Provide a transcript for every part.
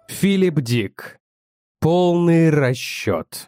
Филипп Дик. Полный расчет.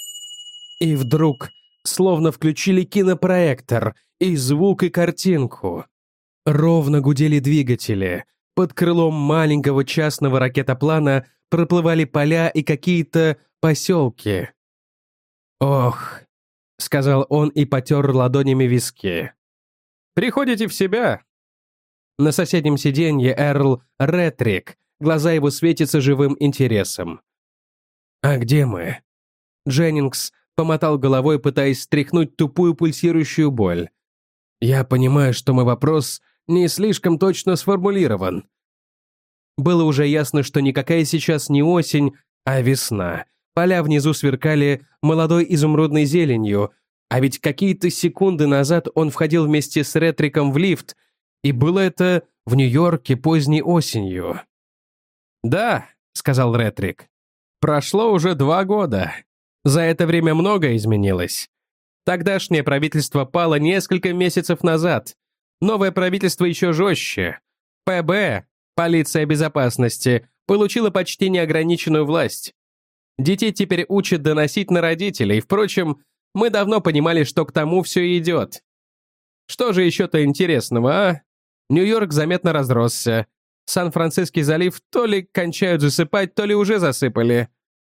И вдруг словно включили кинопроектор, и звук, и картинку. Ровно гудели двигатели. Под крылом маленького частного ракетоплана проплывали поля и какие-то поселки. «Ох», — сказал он и потер ладонями виски. «Приходите в себя». На соседнем сиденье Эрл Ретрик, глаза его светятся живым интересом. «А где мы?» Дженнингс помотал головой, пытаясь стряхнуть тупую пульсирующую боль. «Я понимаю, что мой вопрос не слишком точно сформулирован». Было уже ясно, что никакая сейчас не осень, а весна. Поля внизу сверкали молодой изумрудной зеленью, а ведь какие-то секунды назад он входил вместе с Ретриком в лифт, и было это в Нью-Йорке поздней осенью. «Да», — сказал Ретрик, — «прошло уже 2 года. За это время многое изменилось. Тогдашнее правительство пало несколько месяцев назад. Новое правительство еще жестче. ПБ, полиция безопасности, получила почти неограниченную власть. Детей теперь учат доносить на родителей. Впрочем, мы давно понимали, что к тому все и идет. Что же еще-то интересного, а? Нью-Йорк заметно разросся. Сан-Франциский залив то ли кончают засыпать, то ли уже засыпали.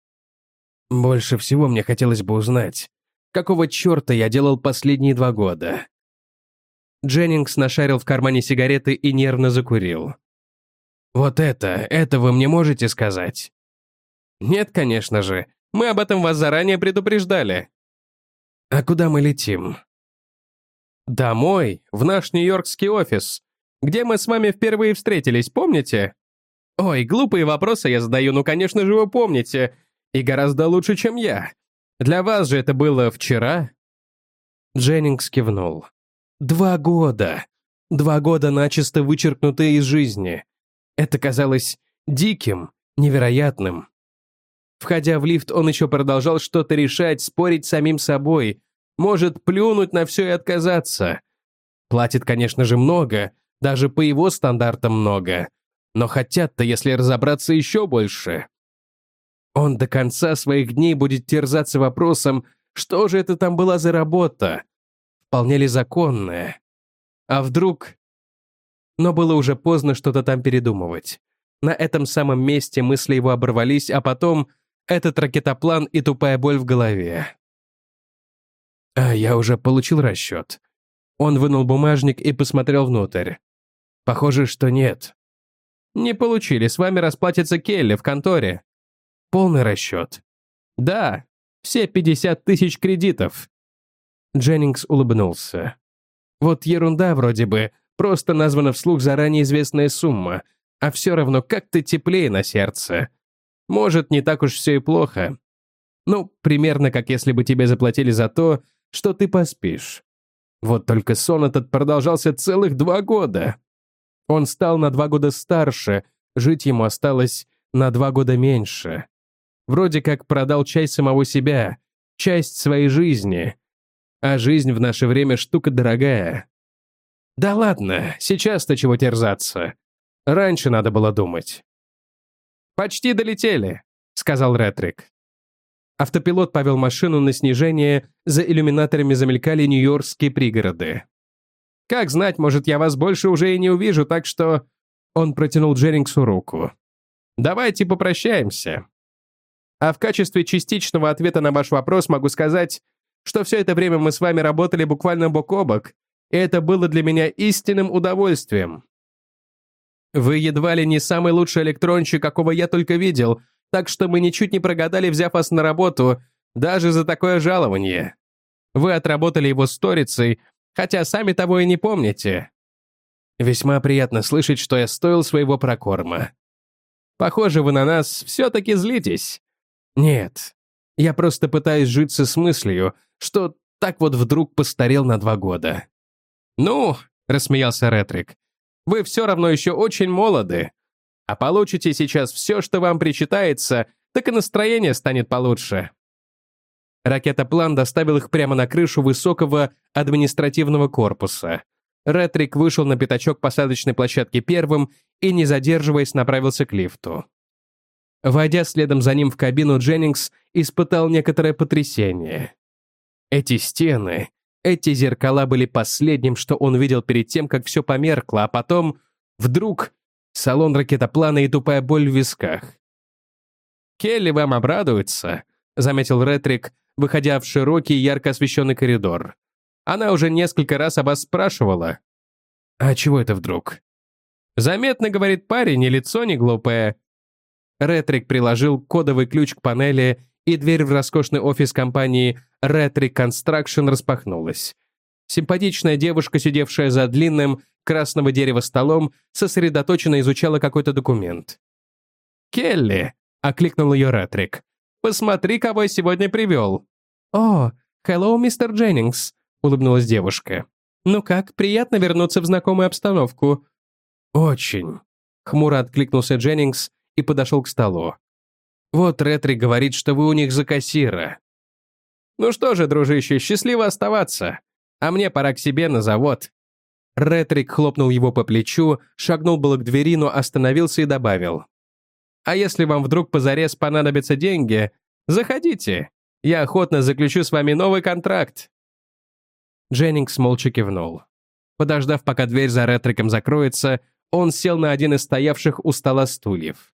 Больше всего мне хотелось бы узнать, какого черта я делал последние 2 года. Дженнингс нашарил в кармане сигареты и нервно закурил. «Вот это вы мне можете сказать?» «Нет, конечно же. Мы об этом вас заранее предупреждали». «А куда мы летим?» «Домой, в наш нью-йоркский офис, где мы с вами впервые встретились, помните?» «Ой, глупые вопросы я задаю, ну, конечно же, вы помните. И гораздо лучше, чем я. Для вас же это было вчера?» Дженнингс кивнул. 2 года. 2 года начисто вычеркнутые из жизни. Это казалось диким, невероятным. Входя в лифт, он еще продолжал что-то решать, спорить с самим собой. Может, плюнуть на все и отказаться. Платит, конечно же, много, даже по его стандартам много. Но хотят-то, если разобраться, еще больше. Он до конца своих дней будет терзаться вопросом, что же это там была за работа? Вполне ли законная? А вдруг... Но было уже поздно что-то там передумывать. На этом самом месте мысли его оборвались, а потом этот ракетоплан и тупая боль в голове. «А я уже получил расчет». Он вынул бумажник и посмотрел внутрь. «Похоже, что нет». «Не получили, с вами расплатится Келли в конторе». «Полный расчет». «Да, все 50 тысяч кредитов». Дженнингс улыбнулся. «Вот ерунда вроде бы, просто названа вслух заранее известная сумма, а все равно как-то теплее на сердце. Может, не так уж все и плохо. Ну, примерно как если бы тебе заплатили за то, что ты поспишь. Вот только сон этот продолжался целых 2 года. Он стал на 2 года старше, жить ему осталось на 2 года меньше. Вроде как продал часть самого себя, часть своей жизни. А жизнь в наше время штука дорогая. Да ладно, сейчас-то чего терзаться. Раньше надо было думать». «Почти долетели», — сказал Ретрик. Автопилот повел машину на снижение, за иллюминаторами замелькали нью-йоркские пригороды. «Как знать, может, я вас больше уже и не увижу, так что...» Он протянул Дженнингсу руку. «Давайте попрощаемся. А в качестве частичного ответа на ваш вопрос могу сказать, что все это время мы с вами работали буквально бок о бок, и это было для меня истинным удовольствием. Вы едва ли не самый лучший электронщик, какого я только видел, так что мы ничуть не прогадали, взяв вас на работу, даже за такое жалование. Вы отработали его сторицей, хотя сами того и не помните. Весьма приятно слышать, что я стоил своего прокорма. Похоже, вы на нас все-таки злитесь. Нет, я просто пытаюсь житься с мыслью, что так вот вдруг постарел на 2 года. «Ну», — рассмеялся Ретрик, — «вы все равно еще очень молоды. А получите сейчас все, что вам причитается, так и настроение станет получше». Ракетоплан доставил их прямо на крышу высокого административного корпуса. Ретрик вышел на пятачок посадочной площадки первым и, не задерживаясь, направился к лифту. Войдя следом за ним в кабину, Дженнингс испытал некоторое потрясение. Эти стены, эти зеркала были последним, что он видел перед тем, как все померкло, а потом, вдруг, салон ракетоплана и тупая боль в висках. «Келли вам обрадуется», — заметил Ретрик, выходя в широкий, ярко освещенный коридор. «Она уже несколько раз об вас спрашивала». «А чего это вдруг?» «Заметно, — говорит парень, — и лицо не глупое». Ретрик приложил кодовый ключ к панели, и дверь в роскошный офис компании Retric Construction распахнулась. Симпатичная девушка, сидевшая за длинным красного дерева столом, сосредоточенно изучала какой-то документ. «Келли!» — окликнул ее Ретрик. «Посмотри, кого я сегодня привел!» «О, hello, мистер Дженнингс!» — улыбнулась девушка. «Ну как, приятно вернуться в знакомую обстановку?» «Очень!» — хмуро откликнулся Дженнингс и подошел к столу. «Вот Ретрик говорит, что вы у них за кассира». «Ну что же, дружище, счастливо оставаться. А мне пора к себе на завод». Ретрик хлопнул его по плечу, шагнул было к двери, но остановился и добавил. «А если вам вдруг позарез понадобятся деньги, заходите. Я охотно заключу с вами новый контракт». Дженнингс молча кивнул. Подождав, пока дверь за Ретриком закроется, он сел на один из стоявших у стола стульев.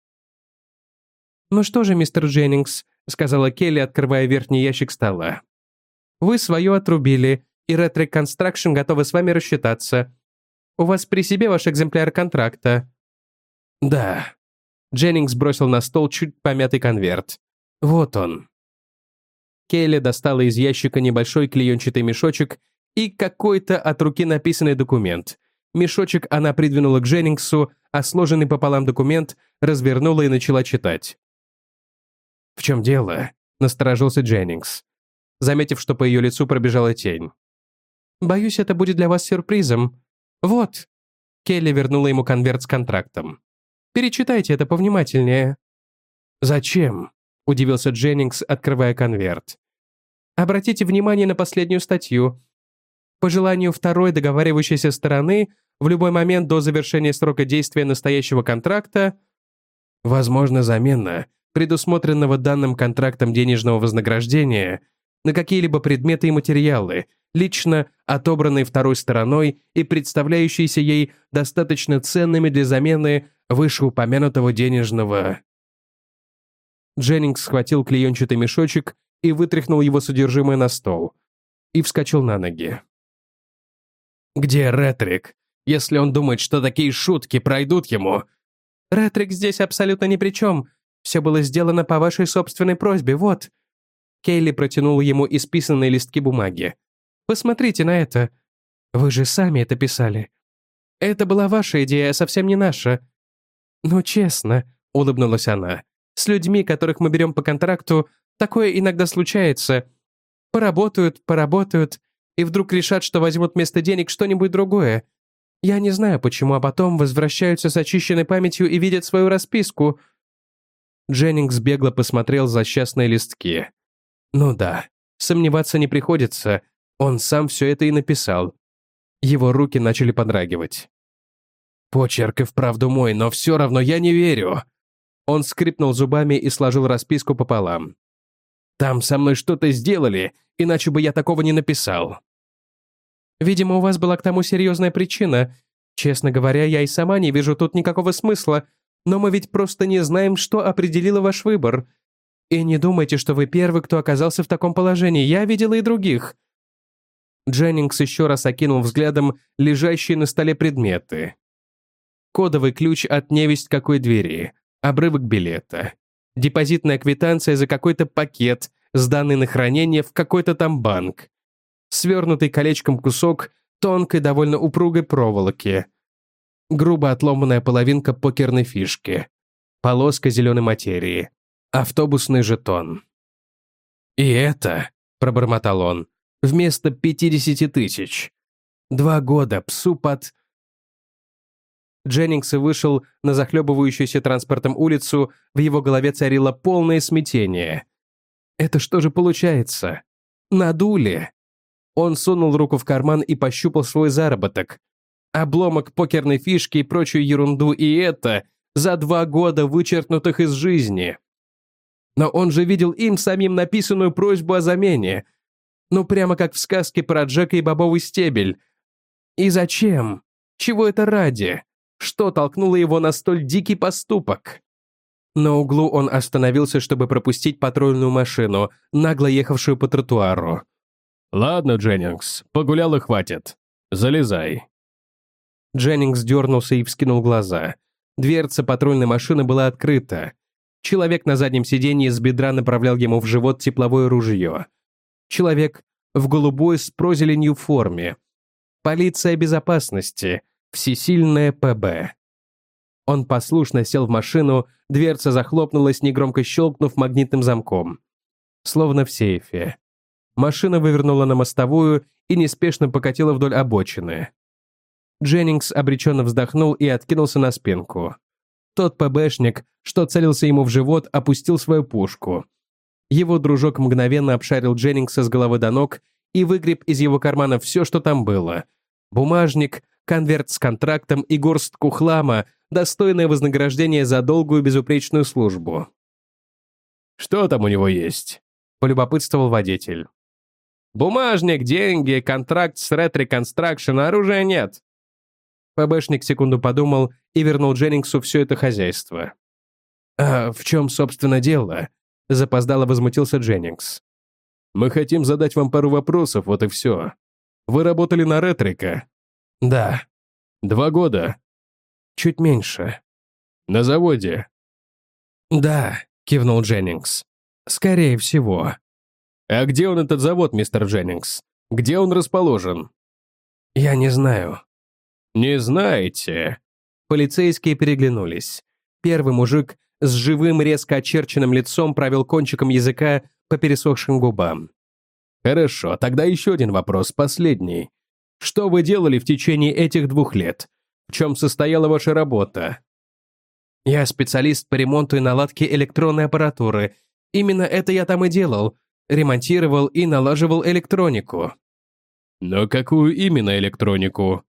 «Ну что же, мистер Дженнингс», — сказала Келли, открывая верхний ящик стола. «Вы свое отрубили, и Retric Construction готовы с вами рассчитаться. У вас при себе ваш экземпляр контракта?» «Да». Дженнингс бросил на стол чуть помятый конверт. «Вот он». Келли достала из ящика небольшой клеенчатый мешочек и какой-то от руки написанный документ. Мешочек она придвинула к Дженнингсу, а сложенный пополам документ развернула и начала читать. «В чем дело?» — насторожился Дженнингс, заметив, что по ее лицу пробежала тень. «Боюсь, это будет для вас сюрпризом. Вот». Келли вернула ему конверт с контрактом. «Перечитайте это повнимательнее». «Зачем?» — удивился Дженнингс, открывая конверт. «Обратите внимание на последнюю статью. По желанию второй договаривающейся стороны, в любой момент до завершения срока действия настоящего контракта, возможно, замена предусмотренного данным контрактом денежного вознаграждения на какие-либо предметы и материалы, лично отобранные второй стороной и представляющиеся ей достаточно ценными для замены вышеупомянутого денежного». Дженнингс схватил клеенчатый мешочек и вытряхнул его содержимое на стол. И вскочил на ноги. «Где Ретрик? Если он думает, что такие шутки пройдут ему...» «Ретрик здесь абсолютно ни при чем. Все было сделано по вашей собственной просьбе, вот». Келли протянула ему исписанные листки бумаги. «Посмотрите на это. Вы же сами это писали. Это была ваша идея, а совсем не наша». «Ну, честно», — улыбнулась она, «с людьми, которых мы берем по контракту, такое иногда случается. Поработают, и вдруг решат, что возьмут вместо денег что-нибудь другое. Я не знаю, почему, а потом возвращаются с очищенной памятью и видят свою расписку». Дженнингс бегло посмотрел злосчастные листки. Ну да, сомневаться не приходится, он сам все это и написал. Его руки начали подрагивать. «Почерк и вправду мой, но все равно я не верю». Он скрипнул зубами и сложил расписку пополам. «Там со мной что-то сделали, иначе бы я такого не написал». «Видимо, у вас была к тому серьезная причина. Честно говоря, я и сама не вижу тут никакого смысла, но мы ведь просто не знаем, что определило ваш выбор. И не думайте, что вы первый, кто оказался в таком положении. Я видела и других». Дженнингс еще раз окинул взглядом лежащие на столе предметы. Кодовый ключ от невесть какой двери, обрывок билета, депозитная квитанция за какой-то пакет, сданный на хранение в какой-то там банк, свернутый колечком кусок тонкой, довольно упругой проволоки, грубо отломанная половинка покерной фишки, полоска зеленой материи, автобусный жетон. «И это», — пробормотал он, — «вместо 50 тысяч. 2 года псу под...» Дженнингс вышел на захлебывающуюся транспортом улицу, в его голове царило полное смятение. «Это что же получается? Надули?» Он сунул руку в карман и пощупал свой заработок. Обломок покерной фишки и прочую ерунду, и это За 2 года, вычеркнутых из жизни. Но он же видел им самим написанную просьбу о замене. Ну, прямо как в сказке про Джека и бобовый стебель. И зачем? Чего это ради? Что толкнуло его на столь дикий поступок? На углу он остановился, чтобы пропустить патрульную машину, нагло ехавшую по тротуару. «Ладно, Дженнингс, погулял и хватит. Залезай». Дженнингс дернулся и вскинул глаза. Дверца патрульной машины была открыта. Человек на заднем сиденье с бедра направлял ему в живот тепловое ружье. Человек в голубой с прозеленью форме. Полиция безопасности. Всесильная ПБ. Он послушно сел в машину, дверца захлопнулась, негромко щелкнув магнитным замком. Словно в сейфе. Машина вывернула на мостовую и неспешно покатила вдоль обочины. Дженнингс обреченно вздохнул и откинулся на спинку. Тот ПБшник, что целился ему в живот, опустил свою пушку. Его дружок мгновенно обшарил Дженнингса с головы до ног и выгреб из его кармана все, что там было. Бумажник, конверт с контрактом и горстку хлама, достойное вознаграждение за долгую безупречную службу. «Что там у него есть?» — полюбопытствовал водитель. «Бумажник, деньги, контракт с Red Reconstruction, а оружия нет». ПБшник секунду подумал и вернул Дженнингсу все это хозяйство. «А в чем, собственно, дело?» — запоздало возмутился Дженнингс. «Мы хотим задать вам пару вопросов, вот и все. Вы работали на Ретрика?» «Да». 2 года?» «Чуть меньше». «На заводе?» «Да», — кивнул Дженнингс. «Скорее всего». «А где он, этот завод, мистер Дженнингс? Где он расположен?» «Я не знаю». «Не знаете?» Полицейские переглянулись. Первый мужик с живым, резко очерченным лицом провел кончиком языка по пересохшим губам. «Хорошо, тогда еще один вопрос, последний. Что вы делали в течение этих 2 лет? В чем состояла ваша работа?» «Я специалист по ремонту и наладке электронной аппаратуры. Именно это я там и делал. Ремонтировал и налаживал электронику». «Но какую именно электронику?»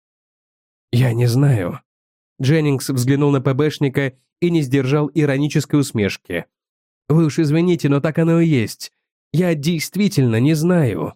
«Я не знаю». Дженнингс взглянул на ПБшника и не сдержал иронической усмешки. «Вы уж извините, но так оно и есть. Я действительно не знаю».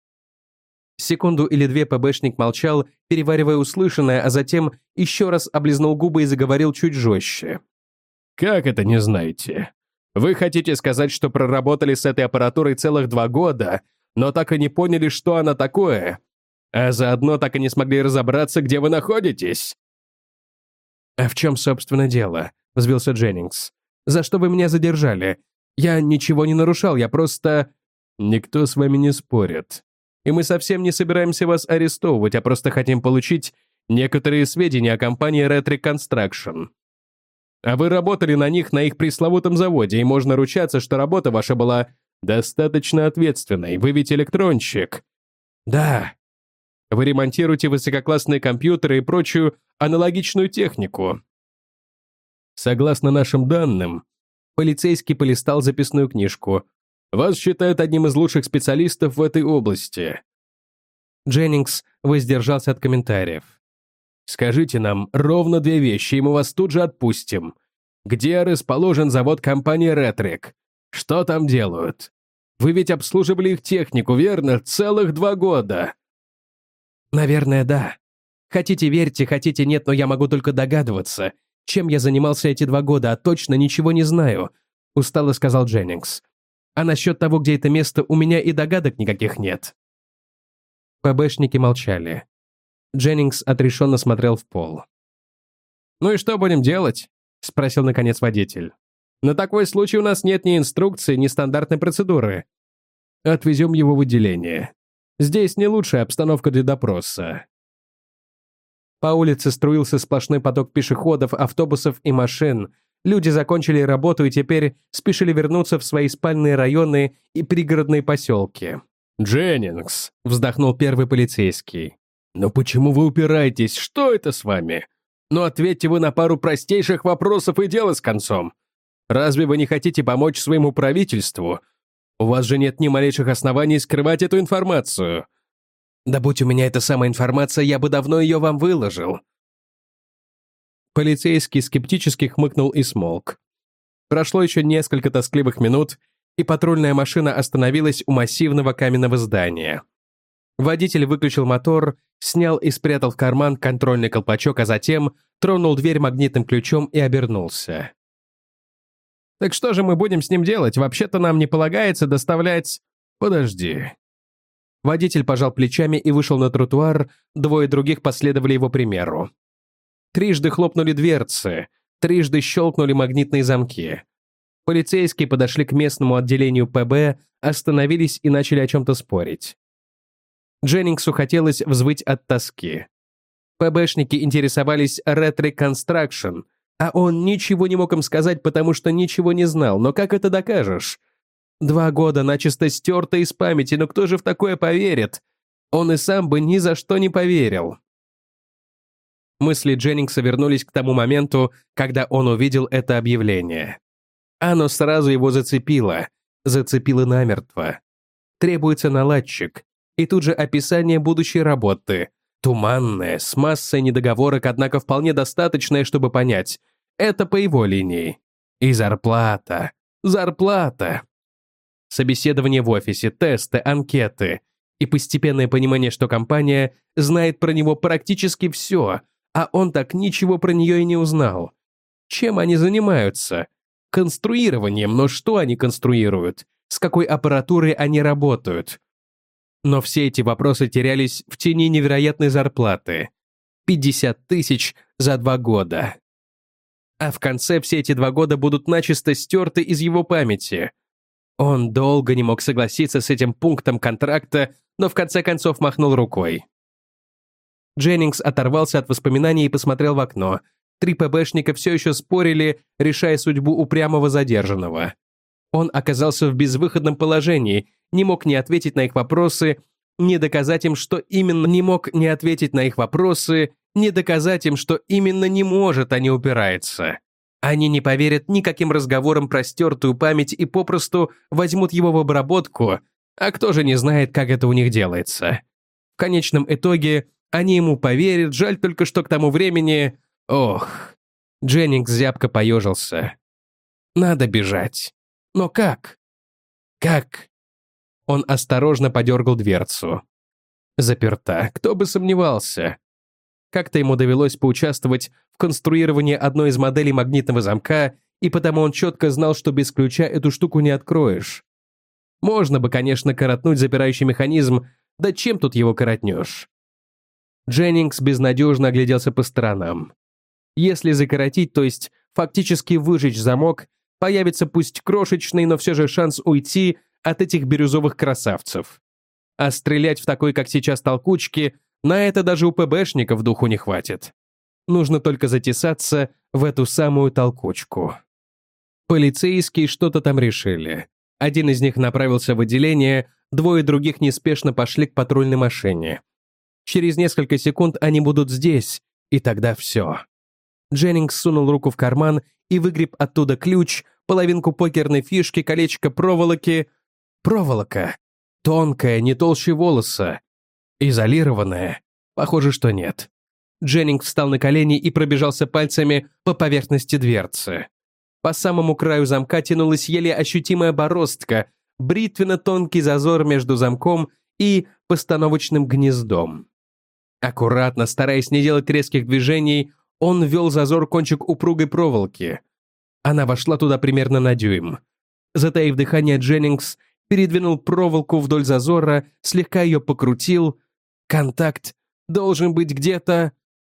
Секунду или 2 ПБшник молчал, переваривая услышанное, а затем еще раз облизнул губы и заговорил чуть жестче. «Как это не знаете? Вы хотите сказать, что проработали с этой аппаратурой целых 2 года, но так и не поняли, что она такое? А заодно так и не смогли разобраться, где вы находитесь?» «А в чем, собственно, дело?» — взвился Дженнингс. «За что вы меня задержали? Я ничего не нарушал, я просто...» «Никто с вами не спорит. И мы совсем не собираемся вас арестовывать, а просто хотим получить некоторые сведения о компании Red Reconstruction. А вы работали на них на их пресловутом заводе, и можно ручаться, что работа ваша была достаточно ответственной. Вы ведь электронщик». «Да». «Вы ремонтируете высококлассные компьютеры и прочую аналогичную технику». «Согласно нашим данным», полицейский полистал записную книжку, «вас считают одним из лучших специалистов в этой области». Дженнингс воздержался от комментариев. «Скажите нам ровно 2 вещи, и мы вас тут же отпустим. Где расположен завод компании Ретрик? Что там делают? Вы ведь обслуживали их технику, верно? Целых 2 года». «Наверное, да. Хотите верьте, хотите нет, но я могу только догадываться, чем я занимался эти 2 года, а точно ничего не знаю», — устало сказал Дженнингс. «А насчет того, где это место, у меня и догадок никаких нет». ПБшники молчали. Дженнингс отрешенно смотрел в пол. «Ну и что будем делать?» — спросил наконец водитель. «На такой случай у нас нет ни инструкции, ни стандартной процедуры. Отвезем его в отделение. Здесь не лучшая обстановка для допроса». По улице струился сплошной поток пешеходов, автобусов и машин. Люди закончили работу и теперь спешили вернуться в свои спальные районы и пригородные поселки. «Дженнингс», — вздохнул первый полицейский. «Но почему вы упираетесь? Что это с вами? Ну ответьте вы на пару простейших вопросов и дело с концом. Разве вы не хотите помочь своему правительству? У вас же нет ни малейших оснований скрывать эту информацию». «Да будь у меня эта самая информация, я бы давно ее вам выложил». Полицейский скептически хмыкнул и смолк. Прошло еще несколько тоскливых минут, и патрульная машина остановилась у массивного каменного здания. Водитель выключил мотор, снял и спрятал в карман контрольный колпачок, а затем тронул дверь магнитным ключом и обернулся. «Так что же мы будем с ним делать? Вообще-то нам не полагается доставлять...» «Подожди». Водитель пожал плечами и вышел на тротуар, двое других последовали его примеру. Трижды хлопнули дверцы, трижды щелкнули магнитные замки. Полицейские подошли к местному отделению ПБ, остановились и начали о чем-то спорить. Дженнингсу хотелось взвыть от тоски. ПБшники интересовались ретро-констракшн, а он ничего не мог им сказать, потому что ничего не знал. Но как это докажешь? 2 года начисто стерто из памяти, но кто же в такое поверит? Он и сам бы ни за что не поверил. Мысли Дженнингса вернулись к тому моменту, когда он увидел это объявление. Оно сразу его зацепило намертво. Требуется наладчик. И тут же описание будущей работы. Туманное, с массой недоговорок, однако вполне достаточное, чтобы понять. Это по его линии. И зарплата. Зарплата. Собеседование в офисе, тесты, анкеты. И постепенное понимание, что компания знает про него практически все, а он так ничего про нее и не узнал. Чем они занимаются? Конструированием, но что они конструируют? С какой аппаратурой они работают? Но все эти вопросы терялись в тени невероятной зарплаты. 50 тысяч за 2 года. А в конце все эти 2 года будут начисто стерты из его памяти. Он долго не мог согласиться с этим пунктом контракта, но в конце концов махнул рукой. Дженнингс оторвался от воспоминаний и посмотрел в окно. 3 ПБшника все еще спорили, решая судьбу упрямого задержанного. Он оказался в безвыходном положении, не мог не ответить на их вопросы, не доказать им, что именно не мог не ответить на их вопросы, не доказать им, что именно не может, а не упирается. Они не поверят никаким разговорам про стертую память и попросту возьмут его в обработку, а кто же не знает, как это у них делается. В конечном итоге они ему поверят, жаль только, что к тому времени... Ох, Дженнингс зябко поежился. Надо бежать. Но как? Как? Он осторожно подергал дверцу. Заперта, кто бы сомневался. Как-то ему довелось поучаствовать в конструировании одной из моделей магнитного замка, и потому он четко знал, что без ключа эту штуку не откроешь. Можно бы, конечно, коротнуть запирающий механизм, да чем тут его коротнешь? Дженнингс безнадежно огляделся по сторонам. Если закоротить, то есть фактически выжечь замок, появится пусть крошечный, но все же шанс уйти от этих бирюзовых красавцев. А стрелять в такой, как сейчас, толкучки, на это даже у ПБшников духу не хватит. Нужно только затесаться в эту самую толкучку. Полицейские что-то там решили. Один из них направился в отделение, 2 других неспешно пошли к патрульной машине. Через несколько секунд они будут здесь, и тогда все. Дженнингс сунул руку в карман и выгреб оттуда ключ, половинку покерной фишки, колечко проволоки. Проволока. Тонкая, не толще волоса. Изолированная. Похоже, что нет. Дженнингс встал на колени и пробежался пальцами по поверхности дверцы. По самому краю замка тянулась еле ощутимая бороздка, бритвенно-тонкий зазор между замком и постановочным гнездом. Аккуратно, стараясь не делать резких движений, он ввел зазор кончик упругой проволоки. Она вошла туда примерно на дюйм. Затаив дыхание, Дженнингс передвинул проволоку вдоль зазора, слегка ее покрутил. Контакт должен быть где-то...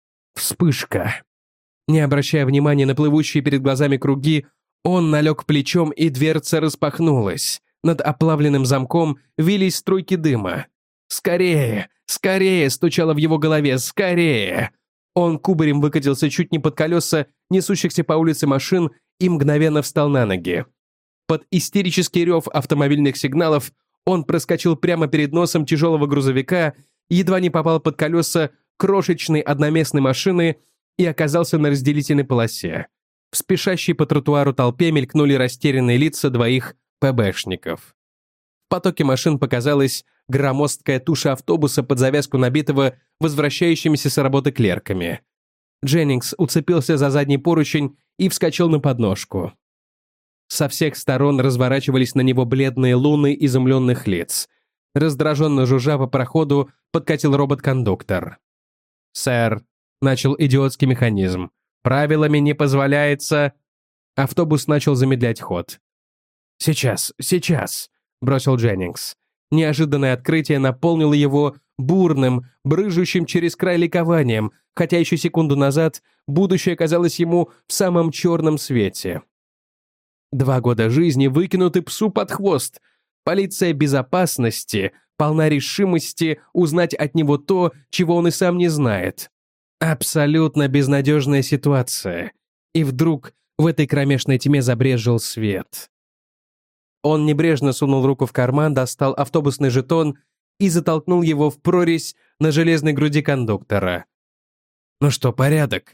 Вспышка. Не обращая внимания на плывущие перед глазами круги, он налег плечом, и дверца распахнулась. Над оплавленным замком вились струйки дыма. «Скорее! Скорее!» — стучало в его голове. «Скорее!» Он кубарем выкатился чуть не под колеса несущихся по улице машин и мгновенно встал на ноги. Под истерический рев автомобильных сигналов он проскочил прямо перед носом тяжелого грузовика, едва не попал под колеса крошечной одноместной машины и оказался на разделительной полосе. В спешащей по тротуару толпе мелькнули растерянные лица 2 ПБшников. В потоке машин показалась громоздкая туша автобуса под завязку, набитого возвращающимися с работы клерками. Дженнингс уцепился за задний поручень и вскочил на подножку. Со всех сторон разворачивались на него бледные луны изумленных лиц. Раздраженно жужжа по проходу, подкатил робот-кондуктор. «Сэр», — начал идиотский механизм, — «правилами не позволяется...» Автобус начал замедлять ход. «Сейчас, сейчас», — бросил Дженнингс. Неожиданное открытие наполнило его бурным, брыжущим через край ликованием, хотя еще секунду назад будущее казалось ему в самом черном свете. 2 года жизни выкинуты псу под хвост. Полиция безопасности полна решимости узнать от него то, чего он и сам не знает. Абсолютно безнадежная ситуация. И вдруг в этой кромешной тьме забрезжил свет. Он небрежно сунул руку в карман, достал автобусный жетон и затолкнул его в прорезь на железной груди кондуктора. «Ну что, порядок?»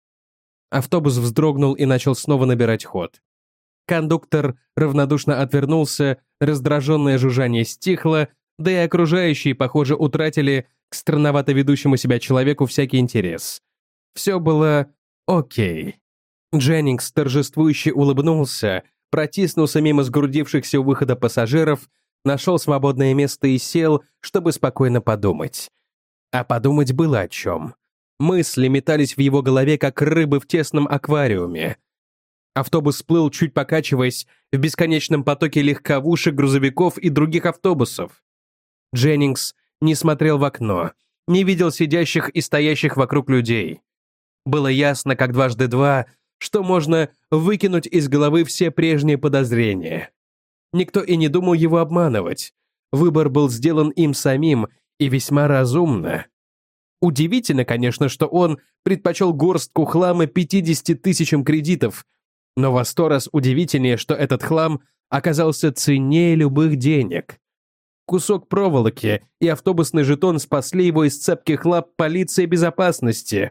Автобус вздрогнул и начал снова набирать ход. Кондуктор равнодушно отвернулся, раздраженное жужжание стихло, да и окружающие, похоже, утратили к странновато ведущему себя человеку всякий интерес. Все было окей. Дженнингс торжествующе улыбнулся, протиснулся мимо сгрудившихся у выхода пассажиров, нашел свободное место и сел, чтобы спокойно подумать. А подумать было о чем. Мысли метались в его голове, как рыбы в тесном аквариуме. Автобус плыл, чуть покачиваясь, в бесконечном потоке легковушек, грузовиков и других автобусов. Дженнингс не смотрел в окно, не видел сидящих и стоящих вокруг людей. Было ясно, как 2 × 2, что можно выкинуть из головы все прежние подозрения. Никто и не думал его обманывать. Выбор был сделан им самим и весьма разумно. Удивительно, конечно, что он предпочел горстку хлама 50 тысячам кредитов, но во 100 раз удивительнее, что этот хлам оказался ценнее любых денег. Кусок проволоки и автобусный жетон спасли его из цепких лап полиции безопасности.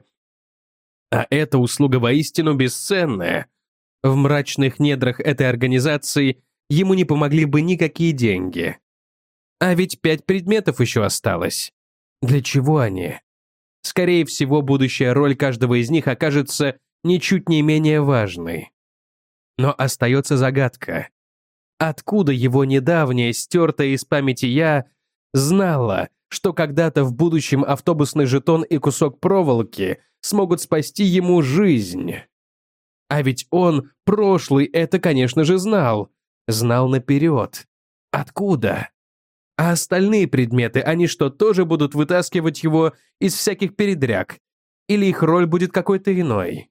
А эта услуга воистину бесценная. В мрачных недрах этой организации ему не помогли бы никакие деньги. А ведь 5 предметов еще осталось. Для чего они? Скорее всего, будущая роль каждого из них окажется ничуть не менее важной. Но остается загадка. Откуда его недавнее, стертое из памяти «я» знала, что когда-то в будущем автобусный жетон и кусок проволоки смогут спасти ему жизнь? А ведь он, прошлый, это, конечно же, знал. Знал наперед. Откуда? А остальные предметы, они что, тоже будут вытаскивать его из всяких передряг? Или их роль будет какой-то иной?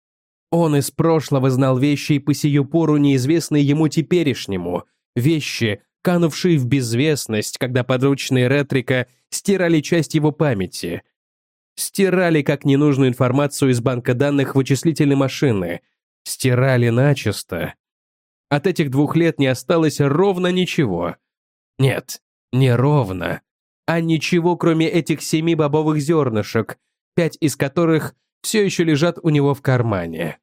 Он из прошлого знал вещи по сию пору неизвестные ему теперешнему, вещи, канувшие в безвестность, когда подручные Ретрика стирали часть его памяти. Стирали как ненужную информацию из банка данных вычислительной машины. Стирали начисто. От этих 2 лет не осталось ровно ничего. Нет, не ровно, а ничего, кроме этих 7 бобовых зернышек, 5 из которых все еще лежат у него в кармане.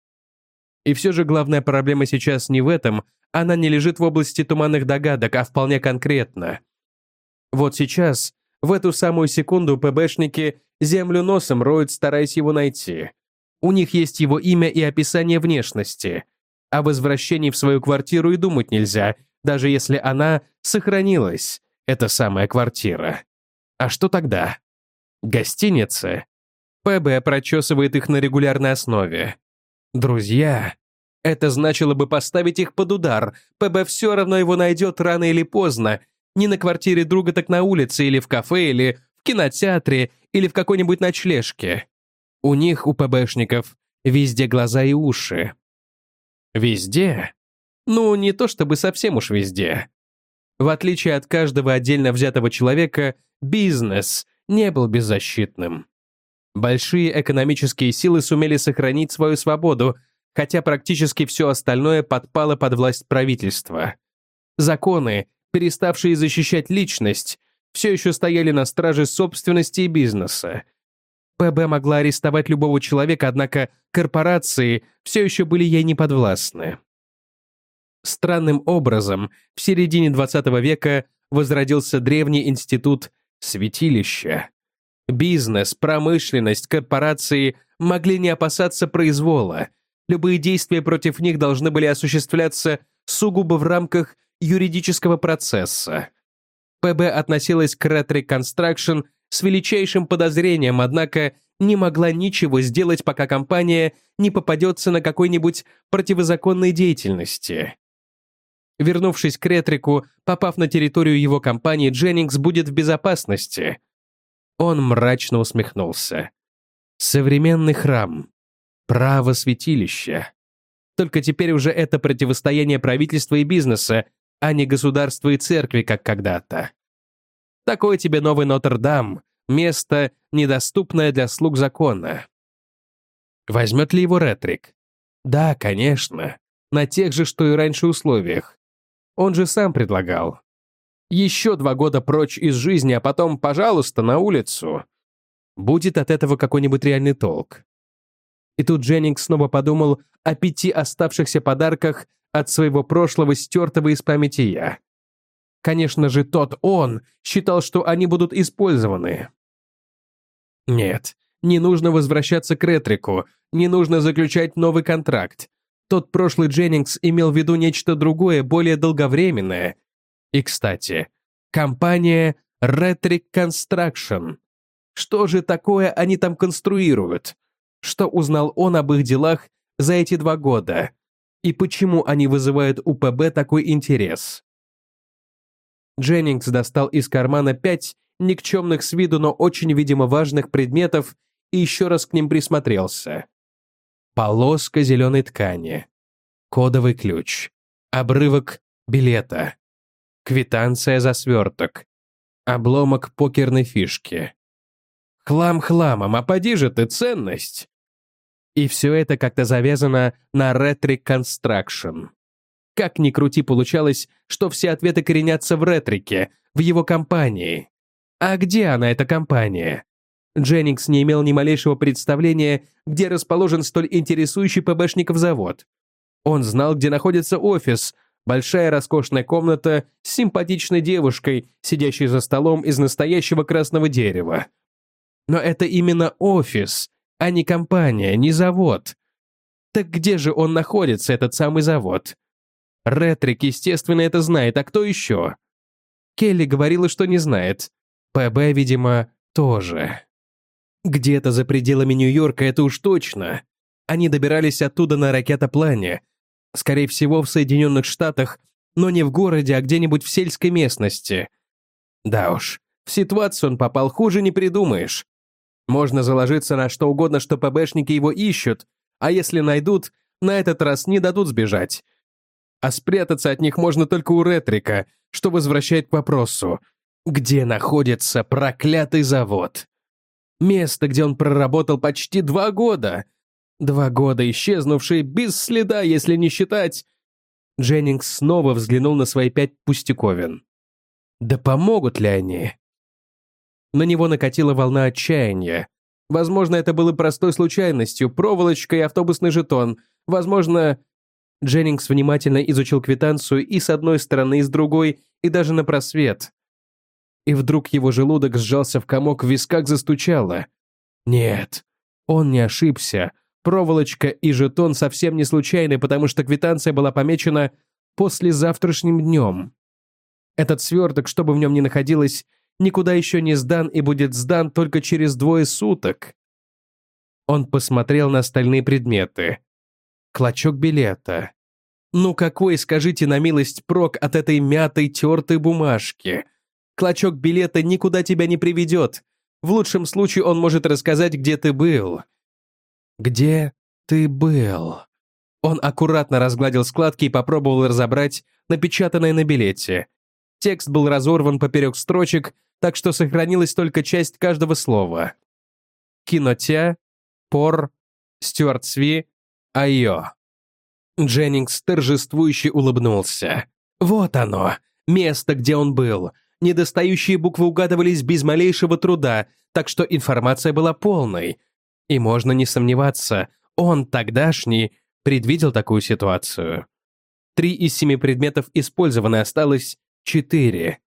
И все же главная проблема сейчас не в этом, она не лежит в области туманных догадок, а вполне конкретно. Вот сейчас, в эту самую секунду, ПБшники землю носом роют, стараясь его найти. У них есть его имя и описание внешности. О возвращении в свою квартиру и думать нельзя, даже если она сохранилась, эта самая квартира. А что тогда? Гостиницы? ПБ прочесывает их на регулярной основе. Друзья? Это значило бы поставить их под удар. ПБ все равно его найдет рано или поздно. Не на квартире друга, так на улице, или в кафе, или в кинотеатре, или в какой-нибудь ночлежке. У них, у ПБшников, везде глаза и уши. Везде? Ну, не то чтобы совсем уж везде. В отличие от каждого отдельно взятого человека, бизнес не был беззащитным. Большие экономические силы сумели сохранить свою свободу, хотя практически все остальное подпало под власть правительства. Законы, переставшие защищать личность, все еще стояли на страже собственности и бизнеса. ПБ могла арестовать любого человека, однако корпорации все еще были ей неподвластны. Странным образом, в середине 20 века возродился древний институт святилища. Бизнес, промышленность, корпорации могли не опасаться произвола. Любые действия против них должны были осуществляться сугубо в рамках юридического процесса. ПБ относилась к Rhetoric Construction с величайшим подозрением, однако не могла ничего сделать, пока компания не попадется на какой-нибудь противозаконной деятельности. Вернувшись к Ретрику, попав на территорию его компании, Дженнингс будет в безопасности. Он мрачно усмехнулся. Современный храм. Право святилища. Только теперь уже это противостояние правительства и бизнеса, а не государства и церкви, как когда-то. Такой тебе новый Нотр-Дам, место, недоступное для слуг закона. Возьмет ли его Ретрик? Да, конечно. На тех же, что и раньше условиях. Он же сам предлагал. Еще 2 года прочь из жизни, а потом, пожалуйста, на улицу. Будет от этого какой-нибудь реальный толк. И тут Дженнингс снова подумал о 5 оставшихся подарках от своего прошлого, стертого из памяти «я». Конечно же, он считал, что они будут использованы. Нет, не нужно возвращаться к Ретрику, не нужно заключать новый контракт. Тот прошлый Дженнингс имел в виду нечто другое, более долговременное. И, кстати, компания Rhetoric Construction. Что же такое они там конструируют? Что узнал он об их делах за эти 2 года? И почему они вызывают у ПБ такой интерес? Дженнингс достал из кармана 5 никчемных с виду, но очень, видимо, важных предметов и еще раз к ним присмотрелся. Полоска зеленой ткани, кодовый ключ, обрывок билета, квитанция за сверток, обломок покерной фишки. Хлам хламом, а поди же ты, ценность! И все это как-то завязано на Rhetoric Construction. Как ни крути, получалось, что все ответы коренятся в Ретрике, в его компании. А где она, эта компания? Дженнингс не имел ни малейшего представления, где расположен столь интересующий ПБшников завод. Он знал, где находится офис, большая роскошная комната с симпатичной девушкой, сидящей за столом из настоящего красного дерева. Но это именно офис, а не компания, не завод. Так где же он находится, этот самый завод? Ретрик, естественно, это знает, а кто еще? Келли говорила, что не знает. ПБ, видимо, тоже. Где-то за пределами Нью-Йорка, это уж точно. Они добирались оттуда на ракетоплане. Скорее всего, в Соединенных Штатах, но не в городе, а где-нибудь в сельской местности. Да уж, в ситуацию он попал, хуже не придумаешь. Можно заложиться на что угодно, что ПБшники его ищут, а если найдут, на этот раз не дадут сбежать. А спрятаться от них можно только у Ретрика, что возвращает к вопросу, где находится проклятый завод? Место, где он проработал почти 2 года. 2 года, исчезнувшие без следа, если не считать. Дженнингс снова взглянул на свои 5 пустяковин. Да помогут ли они? На него накатила волна отчаяния. Возможно, это было простой случайностью, проволочка и автобусный жетон. Возможно... Дженнингс внимательно изучил квитанцию и с одной стороны, и с другой, и даже на просвет. И вдруг его желудок сжался в комок, в висках застучало. Нет, он не ошибся. Проволочка и жетон совсем не случайны, потому что квитанция была помечена послезавтрашним днем. Этот сверток, что бы в нем ни находилось, никуда еще не сдан и будет сдан только через 2 суток. Он посмотрел на остальные предметы. Клочок билета. Ну какой, скажите на милость, прок от этой мятой, тертой бумажки? Клочок билета никуда тебя не приведет. В лучшем случае он может рассказать, где ты был. Где ты был? Он аккуратно разгладил складки и попробовал разобрать напечатанное на билете. Текст был разорван поперек строчек, так что сохранилась только часть каждого слова. Кинотя, Пор, Стюарт Сви, Айо. Дженнингс торжествующе улыбнулся. Вот оно, место, где он был. Недостающие буквы угадывались без малейшего труда, так что информация была полной. И можно не сомневаться, он, тогдашний, предвидел такую ситуацию. 3 из 7 предметов использованы, осталось 4.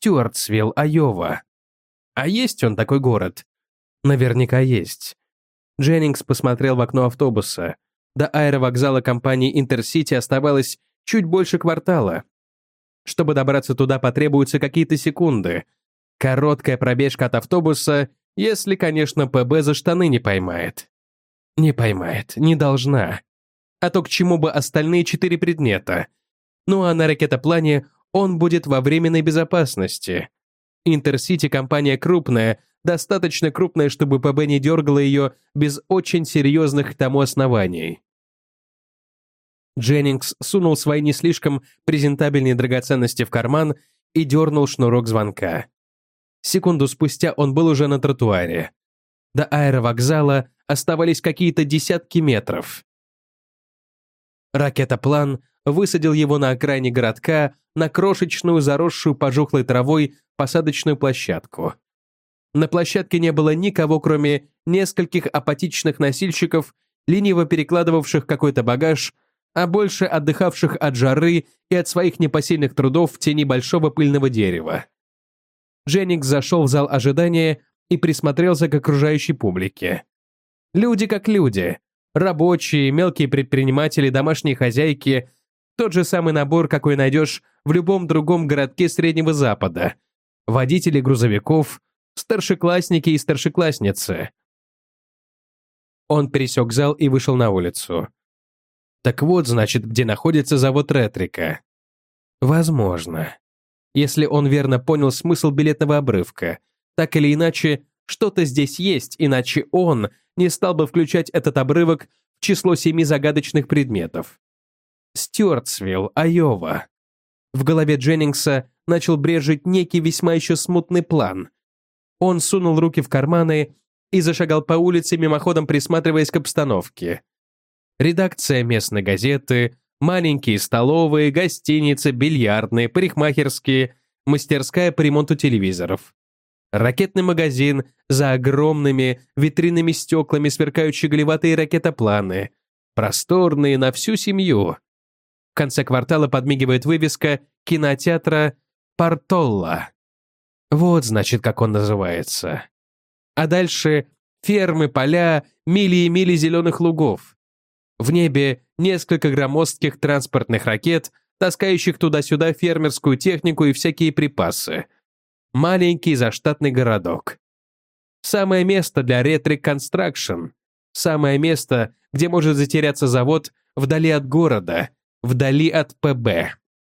Стюартсвилл, Айова. А есть он такой город? Наверняка есть. Дженнингс посмотрел в окно автобуса. До аэровокзала компании Интерсити оставалось чуть больше квартала. Чтобы добраться туда, потребуются какие-то секунды. Короткая пробежка от автобуса, если, конечно, ПБ за штаны не поймает. Не поймает, не должна. А то к чему бы остальные 4 предмета? Ну а на ракетоплане он будет во временной безопасности. Интерсити компания крупная, достаточно крупная, чтобы ПБ не дергала ее без очень серьезных к тому оснований. Дженнингс сунул свои не слишком презентабельные драгоценности в карман и дернул шнурок звонка. Секунду спустя он был уже на тротуаре. До аэровокзала оставались какие-то десятки метров. Ракетоплан высадил его на окраине городка на крошечную, заросшую пожухлой травой посадочную площадку. На площадке не было никого, кроме нескольких апатичных носильщиков, лениво перекладывавших какой-то багаж, а больше отдыхавших от жары и от своих непосильных трудов в тени большого пыльного дерева. Дженнингс зашел в зал ожидания и присмотрелся к окружающей публике. Люди как люди. Рабочие, мелкие предприниматели, домашние хозяйки. Тот же самый набор, какой найдешь в любом другом городке Среднего Запада. Водители грузовиков, старшеклассники и старшеклассницы. Он пересек зал и вышел на улицу. Так вот, значит, где находится завод Ретрика. Возможно. Если он верно понял смысл билетного обрывка. Так или иначе, что-то здесь есть, иначе он не стал бы включать этот обрывок в число 7 загадочных предметов. Стюартсвилл, Айова. В голове Дженнингса начал брежить некий весьма еще смутный план. Он сунул руки в карманы и зашагал по улице, мимоходом присматриваясь к обстановке. Редакция местной газеты, маленькие столовые, гостиницы, бильярдные, парикмахерские, мастерская по ремонту телевизоров. Ракетный магазин за огромными витринными стеклами, сверкающие голеватые ракетопланы. Просторные на всю семью. В конце квартала подмигивает вывеска кинотеатра «Портолла». Вот, значит, как он называется. А дальше фермы, поля, мили и мили зеленых лугов. В небе несколько громоздких транспортных ракет, таскающих туда-сюда фермерскую технику и всякие припасы. Маленький заштатный городок. Самое место для Ретрик Construction. Самое место, где может затеряться завод вдали от города, вдали от ПБ.